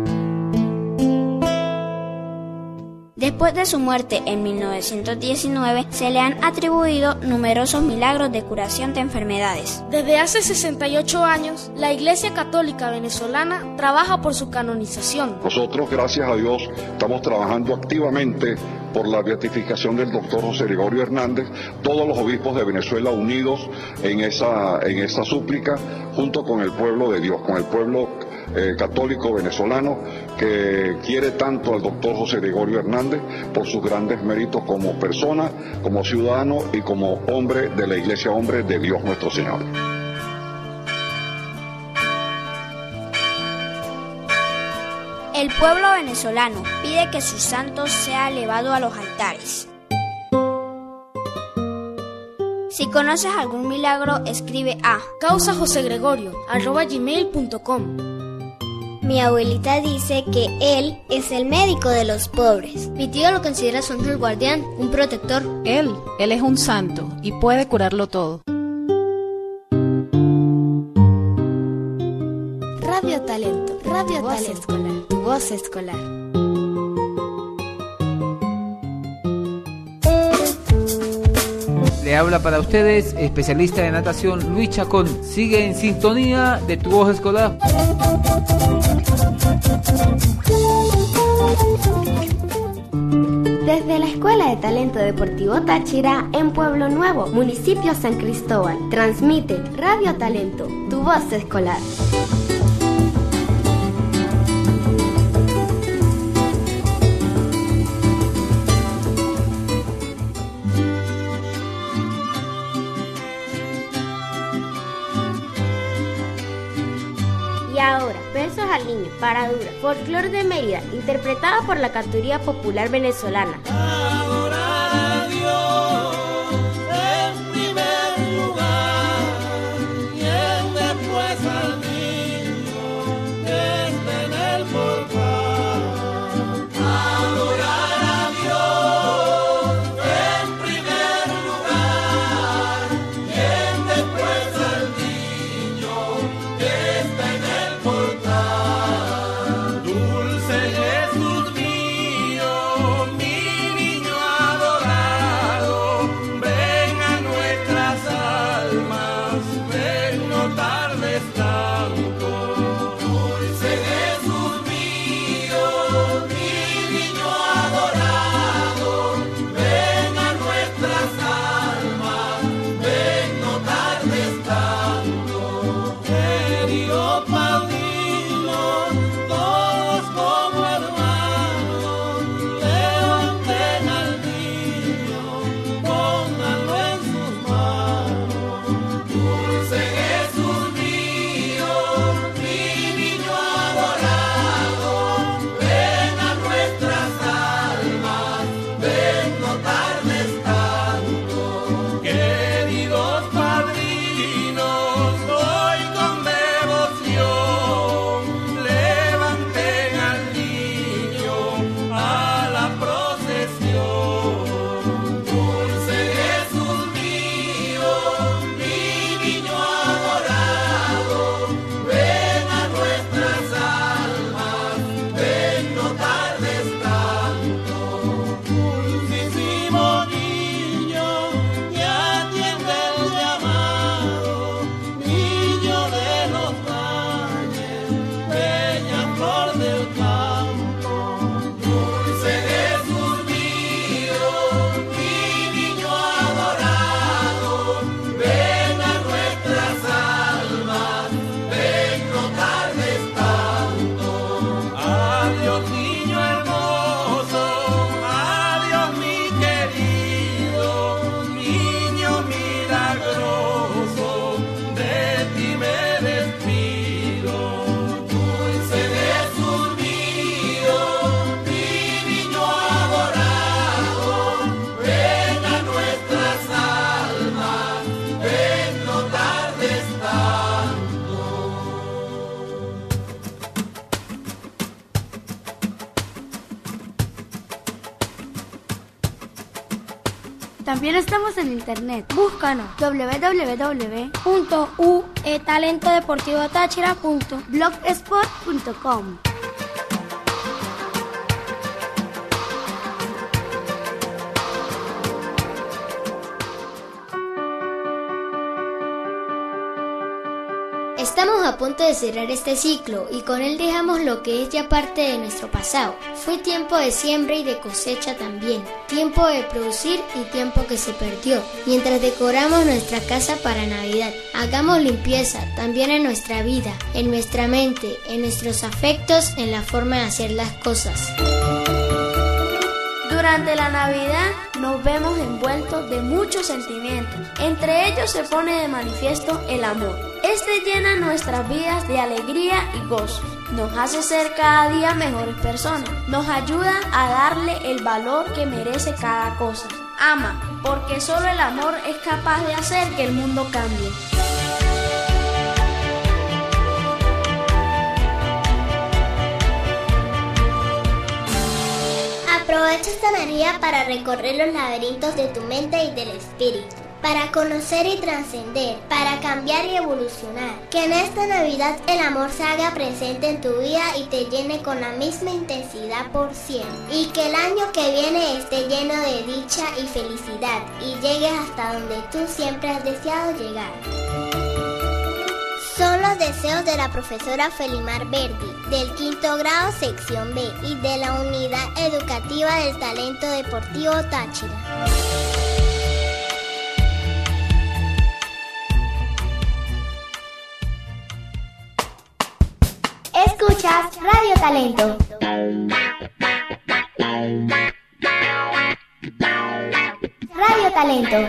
Después de su muerte en 1919, se le han atribuido numerosos milagros de curación de enfermedades. Desde hace 68 años, la Iglesia Católica Venezolana trabaja por su canonización. Nosotros, gracias a Dios, estamos trabajando activamente por la beatificación del doctor José Gregorio Hernández, todos los obispos de Venezuela unidos en esa súplica, junto con el pueblo de Dios, con el pueblo católico venezolano que quiere tanto al doctor José Gregorio Hernández por sus grandes méritos como persona, como ciudadano y como hombre de la Iglesia, hombre de Dios nuestro Señor. El pueblo venezolano pide que su santo sea elevado a los altares. Si conoces algún milagro, escribe a causajosegregorio@gmail.com. Mi abuelita dice que él es el médico de los pobres. Mi tío lo considera su ángel guardián, un protector. Él es un santo y puede curarlo todo. Radio Talento, Radio Talento Escolar, tu voz escolar. Le habla para ustedes, especialista de natación Luis Chacón. Sigue en sintonía de tu voz escolar. Desde la Escuela de Talento Deportivo Táchira, en Pueblo Nuevo, municipio San Cristóbal, transmite Radio Talento, tu voz escolar. Y ahora, versos al niño, paradura, folclor de Mérida, interpretada por la cantoría popular venezolana. Adorar a Dios en primer lugar y después al niño que está en el portal. Adorar a Dios en primer lugar y después al niño que está en el portal. Dulce Jesús mío, mi niño adorado, ven a nuestras almas, ven, no tardes tanto. Dulce Jesús mío, mi niño adorado, ven a nuestras almas, ven, no tardes tanto. Querido padrino, todos como hermanos, levanten al niño, pónganlo en sus manos. Dulce Jesús mío, mi niño adorado, ven a nuestras almas, ven, no tardes tanto. Queridos padrinos, hoy con devoción, levanten al niño a la procesión. Dulce Jesús mío, mi niño adorado, ven a nuestras almas, ven, no tardes tanto. Dulcísimo niño, que atiende el llamado, niño de los valles, bella flor del campo. Dulce Jesús mío, mi niño adorado, ven a nuestras almas, ven, no tardes tanto. Adiós niño hermoso, adiós mi querido, niño milagroso, de ti me despido. Dulce Jesús mío, mi niño adorado, ven a nuestras almas, ven, no tardes tanto. También estamos en internet. Búscanos www.utalentodeportivotáchira.blogspot.com. Estamos a punto de cerrar este ciclo y con él dejamos lo que es ya parte de nuestro pasado. Fue tiempo de siembra y de cosecha también, tiempo de producir y tiempo que se perdió. Mientras decoramos nuestra casa para Navidad, hagamos limpieza también en nuestra vida, en nuestra mente, en nuestros afectos, en la forma de hacer las cosas. Durante la Navidad nos vemos envueltos de muchos sentimientos. Entre ellos se pone de manifiesto el amor. Este llena nuestras vidas de alegría y gozo. Nos hace ser cada día mejores personas. Nos ayuda a darle el valor que merece cada cosa. Ama, porque solo el amor es capaz de hacer que el mundo cambie. Aprovecha esta energía para recorrer los laberintos de tu mente y del espíritu, para conocer y trascender, para cambiar y evolucionar. Que en esta Navidad el amor se haga presente en tu vida y te llene con la misma intensidad por siempre. Y que el año que viene esté lleno de dicha y felicidad y llegues hasta donde tú siempre has deseado llegar. Son los deseos de la profesora Felimar Verdi, del 5º grado sección B y de la Unidad Educativa del Talento Deportivo Táchira. Escuchas Radio Talento. Radio Talento.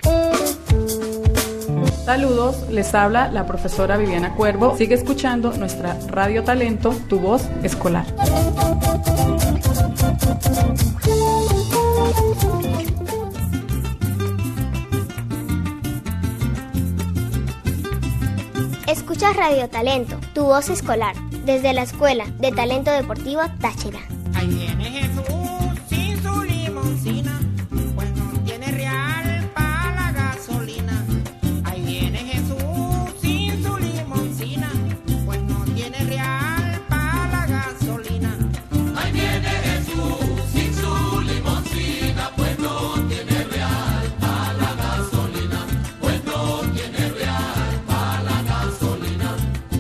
Saludos, les habla la profesora Viviana Cuervo. Sigue escuchando nuestra Radio Talento, tu voz escolar. Escuchas Radio Talento, tu voz escolar, desde la Escuela de Talento Deportivo Táchira. Ahí viene Jesús sin su limoncina, pues no tiene real para la gasolina. Ahí viene Jesús sin su limoncina, pues no tiene real para la gasolina. Ahí viene Jesús sin su limoncina, pues no tiene real para la gasolina, pues no tiene real para la gasolina.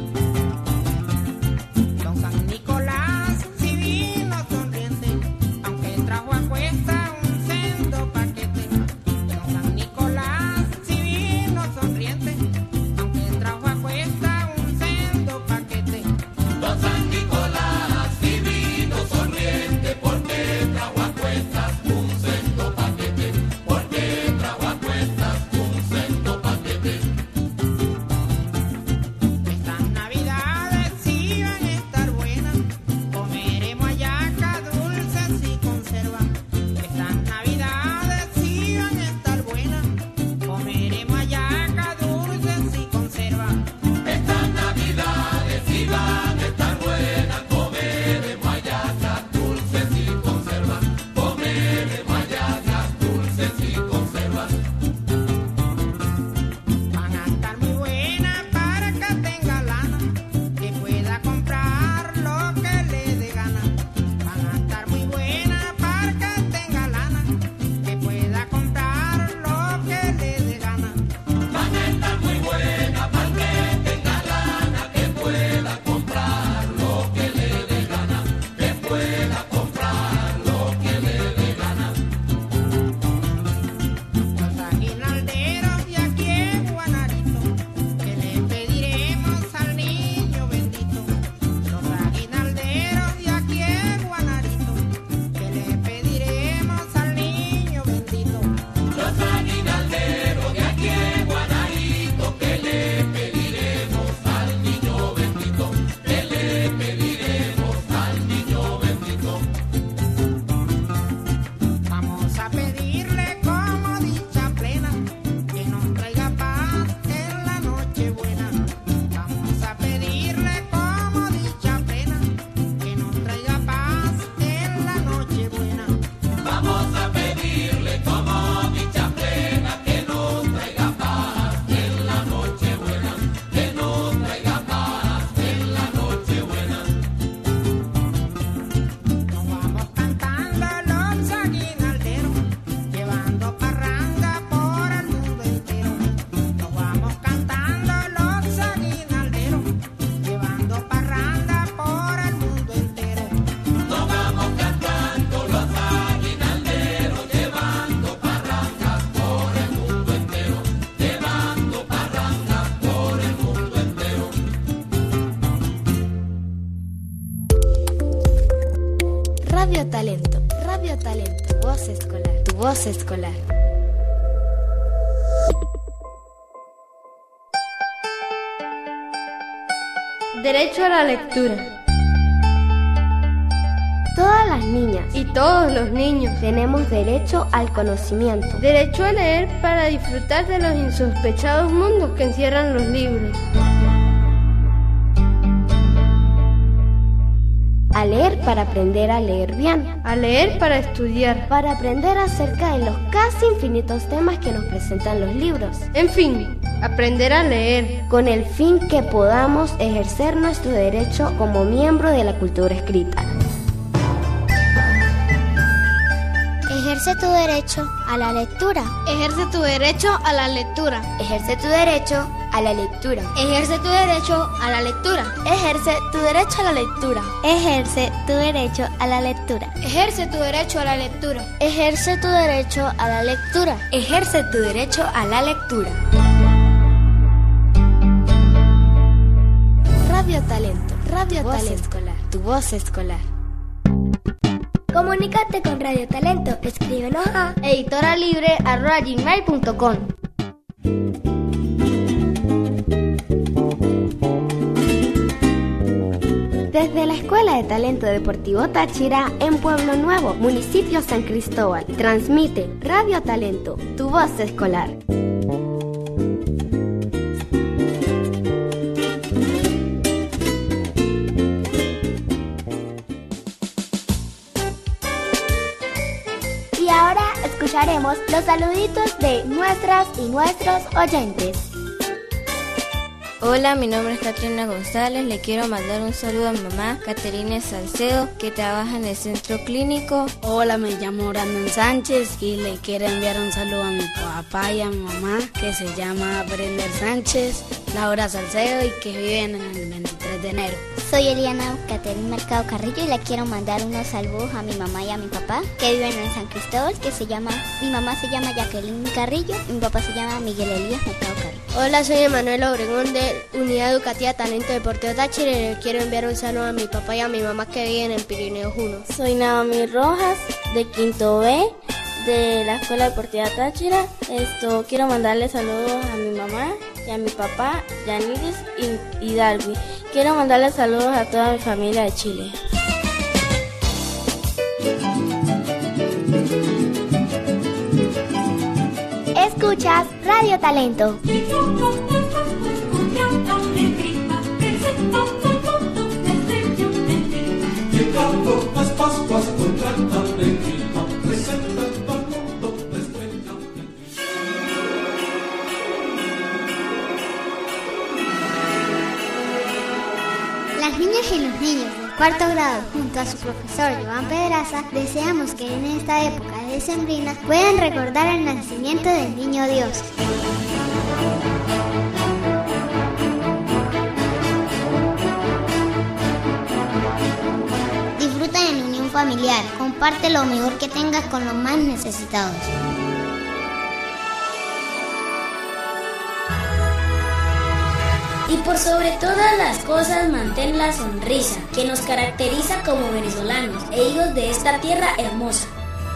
Don San Nicolás si vino sonriente, aunque trajo a cuesta un sendo paquete. Don San Nicolás si vino sonriente, aunque trajo a cuesta un sendo paquete. Don San Nicolás sí vino sonriente porque trajo a cuestas un sendo paquete, porque trajo a cuestas un sendo paquete. Estas navidades sí van a estar buenas, comeremos hallaca dulces y conservas. Estas navidades sí van a estar buenas, comeremos hallaca dulces y conservas. Estas navidades sí van a estar buenas, comeremos hallacas dulces y conservas, comeremos hallacas dulces y conservas. Van a estar muy buenas para que tenga lana, que pueda comprar lo que le dé gana. Van a estar muy buenas para que tenga lana, que pueda comprar lo que le dé gana. Van a estar muy buenas para que tenga lana, que pueda comprar lo que le dé gana, que pueda comprar lo que le dé gana. Los aguinalderos de aquí en Guanarito, que le pediremos al niño bendito. Los aguinalderos de aquí en Guanarito, que le pediremos al niño bendito. Los aguinalderos de aquí en Guanarito, que le pediremos al niño bendito, que le pediremos al niño bendito. Vamos a pedirle como dicha plena, que nos traiga paz en la noche buena. Vamos a pedirle como dicha plena, que nos traiga paz en la noche buena. Vamos a pedirle como dicha plena, que nos traiga paz en la noche buena, que nos traiga paz en la noche buena. Nos vamos cantando los aguinalderos, llevando parranda por el mundo entero. Nos vamos cantando los aguinalderos, llevando parranda por el mundo entero. Nos vamos cantando los aguinalderos, llevando parrandas por el mundo entero, llevando parrandas por el mundo entero. Radio Talento, tu voz escolar, tu voz escolar. Derecho a la lectura. Todas las niñas y todos los niños tenemos derecho al conocimiento. Derecho a leer para disfrutar de los insospechados mundos que encierran los libros. A leer para aprender a leer bien. A leer para estudiar. Para aprender acerca de los casi infinitos temas que nos presentan los libros. En fin, aprender a leer. Con el fin que podamos ejercer nuestro derecho como miembro de la cultura escrita. Ejerce tu derecho a la lectura. Ejerce tu derecho a la lectura. Ejerce tu derecho a la lectura. Ejerce tu derecho a la lectura. Ejerce tu derecho a la lectura. Ejerce tu derecho a la lectura. Ejerce tu derecho a la lectura. Ejerce tu derecho a la lectura. Ejerce tu derecho a la lectura. Radio Talento. Radio Talento escolar. Tu voz escolar. Comunícate con Radio Talento. Escríbenos a editoralibre@gmail.com. Desde la Escuela de Talento Deportivo Táchira en Pueblo Nuevo, municipio San Cristóbal, transmite Radio Talento, tu voz escolar. Y ahora escucharemos los saluditos de nuestras y nuestros oyentes. Hola, mi nombre es Catrina González. Le quiero mandar un saludo a mi mamá, Caterina Salcedo, que trabaja en el centro clínico. Hola, me llamo Brandon Sánchez y le quiero enviar un saludo a mi papá y a mi mamá, que se llama Brenda Sánchez, Laura Salcedo y que viven en el 23 de enero. Soy Eliana Caterina Mercado Carrillo y le quiero mandar unos saludos a mi mamá y a mi papá, que viven en San Cristóbal, mi mamá se llama Jacqueline Carrillo y mi papá se llama Miguel Elías Mercado Carrillo. Hola, soy Emanuel Obregón de Unidad Educativa Talento Deportivo Táchira y le quiero enviar un saludo a mi papá y a mi mamá que viven en Pirineos 1. Soy Naomi Rojas de Quinto B de la Escuela Deportiva Táchira. Quiero mandarle saludos a mi mamá y a mi papá, Yaniris y Darwin. Quiero mandarle saludos a toda mi familia de Chile. Escuchas Radio Talento. Las niñas y los niños del cuarto grado, junto a su profesor Joan Pedraza, deseamos que en esta época decembrina puedan recordar el nacimiento del Niño Dios. Disfruta en unión familiar, comparte lo mejor que tengas con los más necesitados. Y por sobre todas las cosas, mantén la sonrisa que nos caracteriza como venezolanos e hijos de esta tierra hermosa.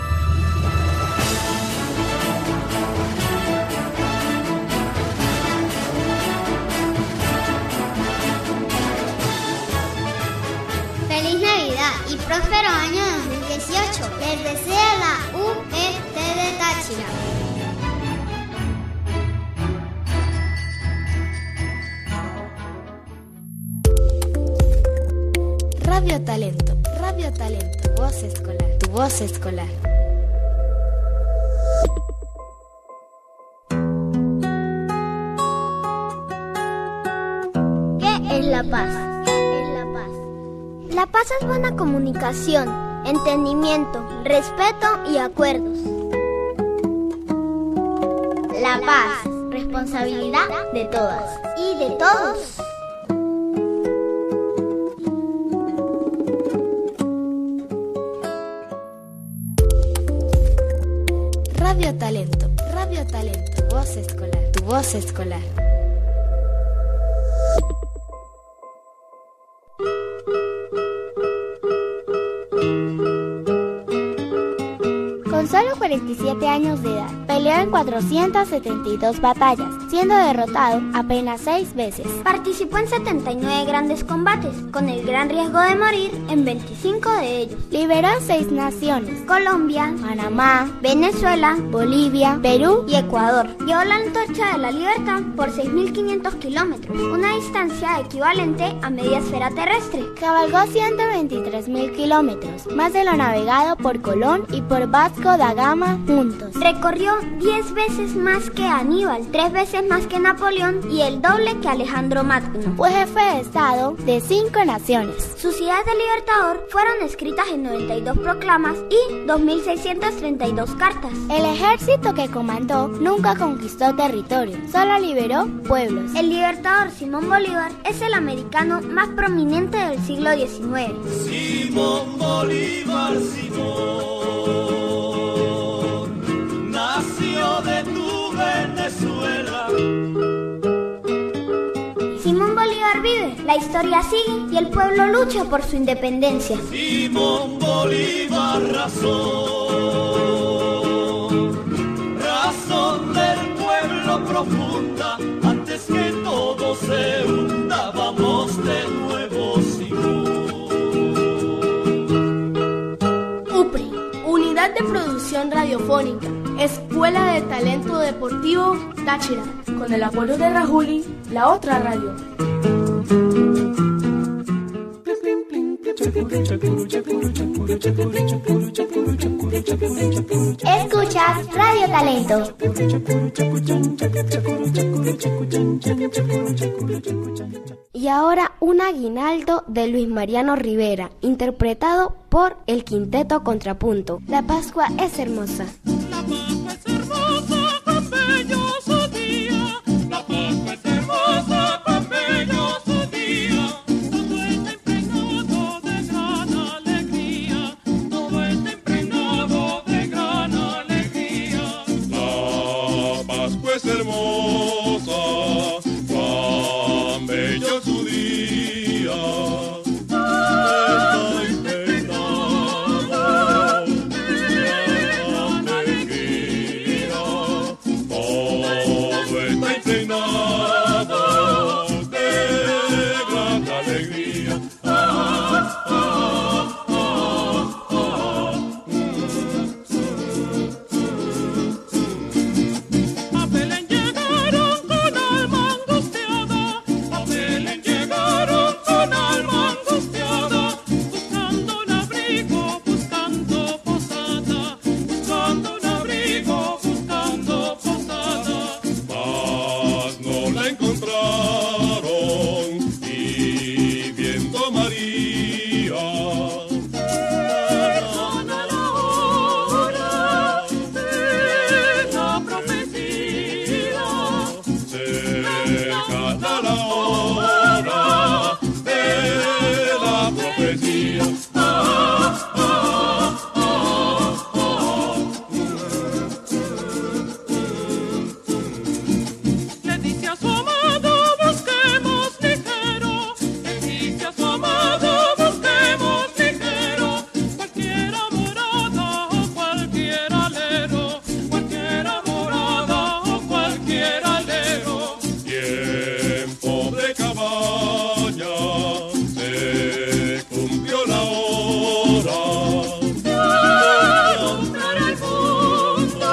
¡Feliz Navidad y próspero año 2018! Les desea la UET de Táchira. Radio Talento, tu voz escolar, tu voz escolar. ¿Qué es la paz? La paz es buena comunicación, entendimiento, respeto y acuerdos. La paz, responsabilidad de todas y de todos. Radio Talento, voz escolar, tu voz escolar. Con solo 47 años de edad, Peleó en 472 batallas, siendo derrotado apenas 6 veces. Participó en 79 grandes combates, con el gran riesgo de morir en 25 de ellos. Liberó 6 naciones: Colombia, Panamá, Venezuela, Bolivia, Perú y Ecuador. Llevó la antorcha de la libertad por 6.500 kilómetros, una distancia equivalente a media esfera terrestre. Cabalgó 123.000 kilómetros, más de lo navegado por Colón y por Vasco da Gama juntos. Recorrió 10 veces más que Aníbal, 3 veces más que Napoleón y el doble que Alejandro Magno. Fue jefe de Estado de 5 naciones. Sus ideas de libertador fueron escritas en 92 proclamas y 2.632 cartas. El ejército que comandó nunca conquistó territorio, solo liberó pueblos. El libertador Simón Bolívar es el americano más prominente del siglo XIX. Simón Bolívar, Simón, nació de tu Venezuela. Simón Bolívar vive, la historia sigue y el pueblo lucha por su independencia. Simón Bolívar, razón del pueblo profunda, antes que todo se hunda, vamos de nuevo, Simón. UPRI, Unidad de Producción Radiofónica, Escuela de Talento Deportivo Táchira, con el apoyo de Rajuli, la otra radio. Escuchas Radio Talento. Y ahora un aguinaldo de Luis Mariano Rivera, interpretado por el Quinteto Contrapunto. La Pascua es hermosa. La Pascua es hermosa, cuán bello su día. La Pascua es hermosa, cuán bello su día. Todo está impregnado de gran alegría. Todo está impregnado de gran alegría. La Pascua es hermosa, cuán bello su día. Está impregnado de gran alegría. Todo está impregnado de gran alegría. A Belén llegaron con alma angustiada. A Belén llegaron con alma angustiada. Buscando un abrigo, buscando posada. Buscando un abrigo, buscando posada. Mas no la encontraron y viendo María Sonó la hora de la profecía. cercana la hora de la profecía. Le dice a su amado, busquemos ligero. Le dice a su amado, busquemos ligero. Cualquiera morada o cualquier alero. Cualquiera morada o cualquier alero. Tiempo de cabaña, se cumplió la hora. Alumbrar al mundo,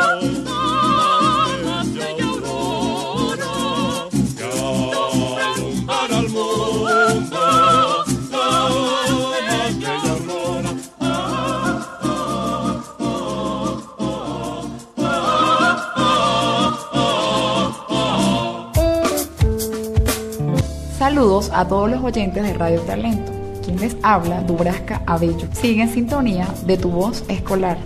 damas bella aurora. Alumbrar al mundo, la más bella aurora. Saludos a todos los oyentes de Radio Talento. Quien les habla, Dubrasca Abello. Sigue en sintonía de Tu Voz Escolar.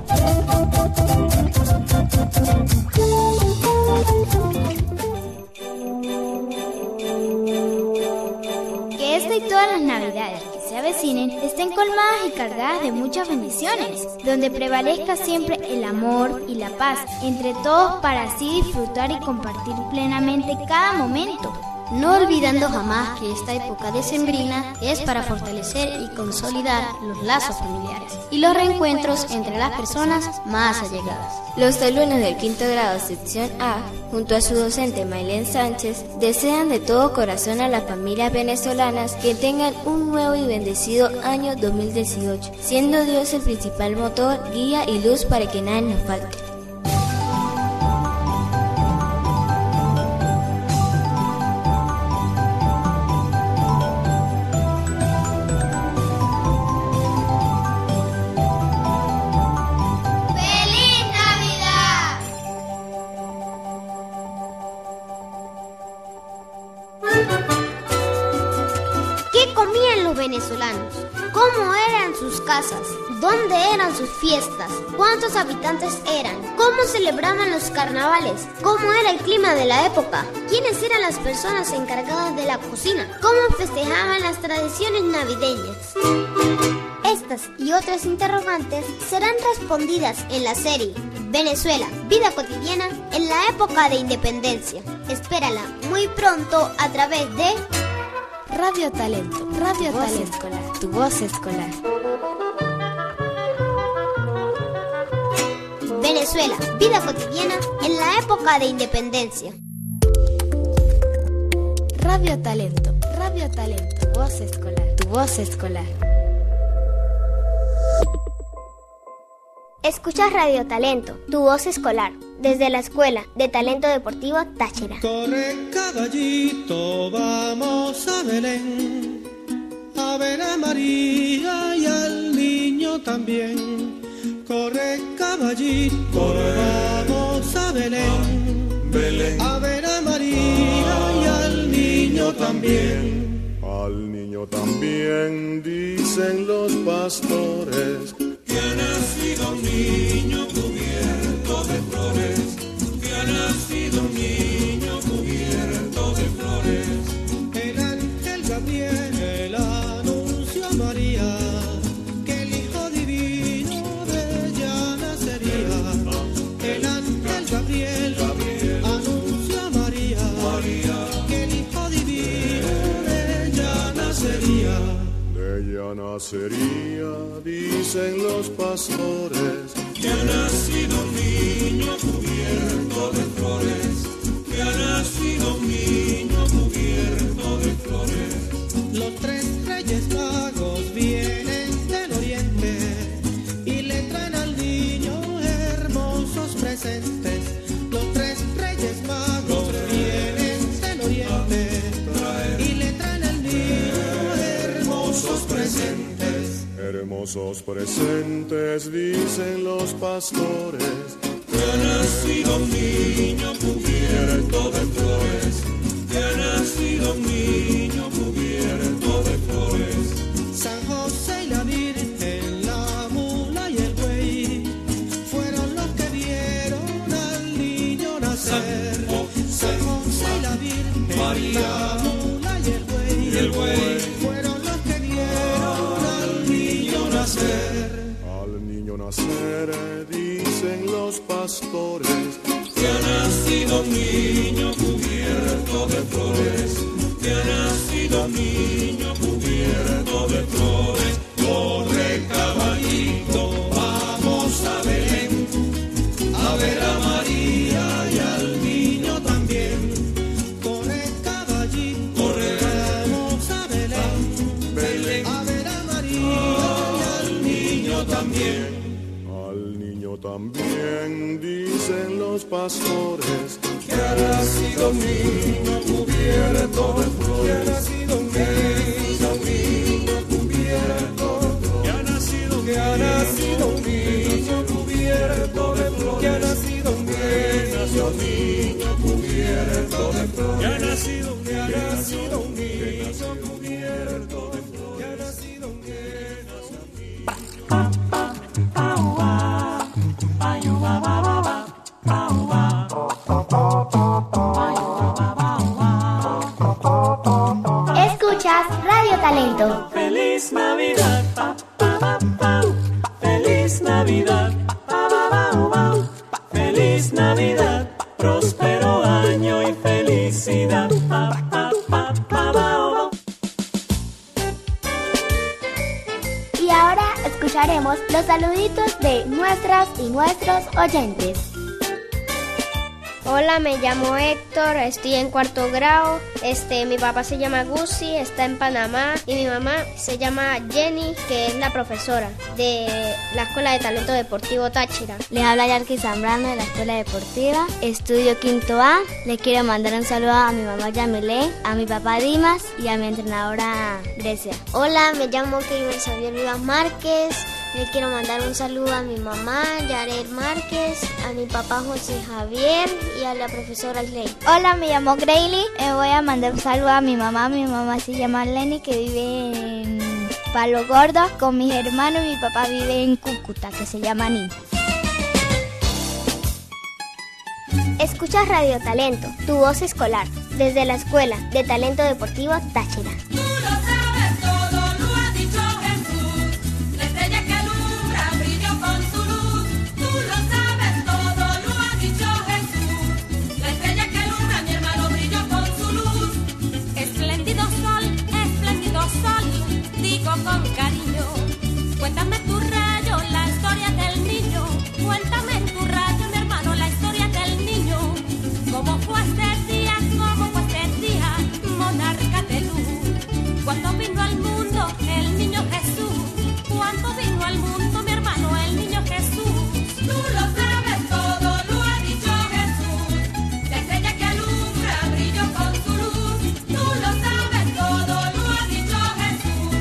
Que esta y todas las navidades que se avecinen estén colmadas y cargadas de muchas bendiciones, donde prevalezca siempre el amor y la paz entre todos para así disfrutar y compartir plenamente cada momento. no olvidando jamás que esta época decembrina es para fortalecer y consolidar los lazos familiares y los reencuentros entre las personas más allegadas. Los alumnos del quinto grado sección A, junto a su docente Maylen Sánchez, desean de todo corazón a las familias venezolanas que tengan un nuevo y bendecido año 2018, siendo Dios el principal motor, guía y luz para que nada nos falte. Venezolanos, cómo eran sus casas, dónde eran sus fiestas, cuántos habitantes eran, cómo celebraban los carnavales, cómo era el clima de la época, quiénes eran las personas encargadas de la cocina, cómo festejaban las tradiciones navideñas. Estas y otras interrogantes serán respondidas en la serie Venezuela, vida cotidiana en la época de independencia. Espérala muy pronto a través de Radio Talento, Radio Talento, tu voz escolar. Venezuela, vida cotidiana en la época de independencia. Radio Talento, tu voz escolar, tu voz escolar. Escuchas Radio Talento, tu voz escolar, desde la Escuela de Talento Deportivo Táchira. Corre caballito, vamos a Belén, a ver a María y al niño también. Corre caballito, vamos a Belén, Belén, a ver a María y al niño también. Al niño también dicen los pastores, que ha nacido un niño cubierto de flores, que ha nacido un niño cubierto de flores. El ángel Gabriel anunció a María que el Hijo Divino de ella nacería. El ángel Gabriel anunció a María que el Hijo Divino de ella nacería. ella nacería, dicen los pastores, que ha nacido un niño cubierto de flores, que ha nacido un niño cubierto de flores. Los tres reyes magos vienen del oriente y le traen al niño hermosos presentes. Los tres reyes magos vienen del oriente y le traen al niño hermosos presentes. Hermosos presentes, dicen los pastores, que ha nacido un niño cubierto de flores, que ha nacido un niño cubierto de flores. San José y la Virgen, la mula y el buey, fueron los que vieron al niño nacer. San José y la Virgen, María, la mula y el buey, fueron los que vieron al niño nacer. Al niño nacer, dicen los pastores, que ha nacido un niño cubierto de flores, que ha nacido un niño cubierto de flores. Corre caballito, vamos a Belén, a ver a María y al niño también. Corre caballito, corre, vamos a Belén, Belén, a ver a María y al niño también. al niño también, dicen los pastores, que ha nacido un niño cubierto de flores, que ha nacido un niño cubierto de flores, que ha nacido un niño cubierto de flores, que ha nacido un niño cubierto de flores, que ha nacido un niño cubierto de flores, que ha nacido un Escuchas Radio Talento. Feliz Navidad, feliz Navidad, feliz Navidad, próspero año y felicidad. escucharemos los saluditos de nuestras y nuestros oyentes. Hola, me llamo Héctor, estoy en 4º grado. Mi papá se llama Gusi, está en Panamá, y mi mamá se llama Jenny, que es la profesora de la Escuela de Talento Deportivo Táchira. Les habla Yarki Zambrano de la Escuela Deportiva, estudio 5º A. Les quiero mandar un saludo a mi mamá Yamilé, a mi papá Dimas y a mi entrenadora Grecia. Hola, me llamo Keiber Xavier Vivas Márquez. Le quiero mandar un saludo a mi mamá, Yaret Márquez, a mi papá José Javier y a la profesora Sley. Hola, me llamo Grayly. Voy a mandar un saludo a mi mamá. Mi mamá se llama Lenny, que vive en Palo Gordo con mis hermanos. Mi papá vive en Cúcuta, que se llama Ni. Escuchas Radio Talento, tu voz escolar, desde la Escuela de Talento Deportivo Táchira. Con cariño, cuéntame tu rayo, la historia del niño. Cuéntame en tu rayo, mi hermano, la historia del niño. ¿Cómo fue este día? ¿Cómo fue este día? Monarca de luz. Cuando vino al mundo el niño Jesús. Cuando vino al mundo, mi hermano, el niño Jesús. Tú lo sabes todo, lo ha dicho Jesús. La estrella que alumbra brilló con su luz. Tú lo sabes todo, lo ha dicho Jesús.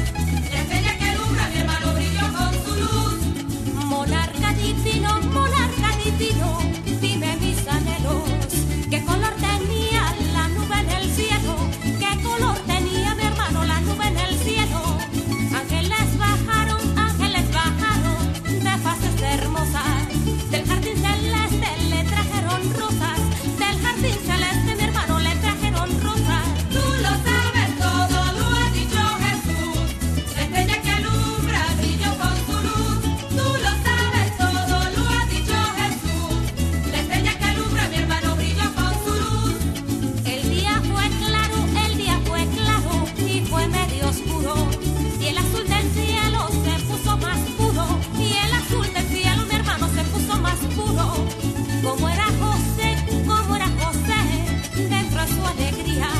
Monarca divino, dime mis anhelos. ¿Qué color tenía la nube en el cielo? ¿Qué color tenía, mi hermano, la nube en el cielo? Ángeles bajaron de fases hermosas. Del jardín celeste le trajeron rosas. Del jardín celeste, mi hermano, le trajeron rosas. Tú lo sabes todo, lo ha dicho Jesús. La estrella que alumbra brilló con su luz. Tú lo sabes todo, lo ha dicho Jesús. La estrella que alumbra, mi hermano, brilló con su luz. El día fue claro y fue medio oscuro. Y el azul del cielo se puso más puro. Y el azul del cielo, mi hermano, se puso más puro. Como era José dentro de su alegría.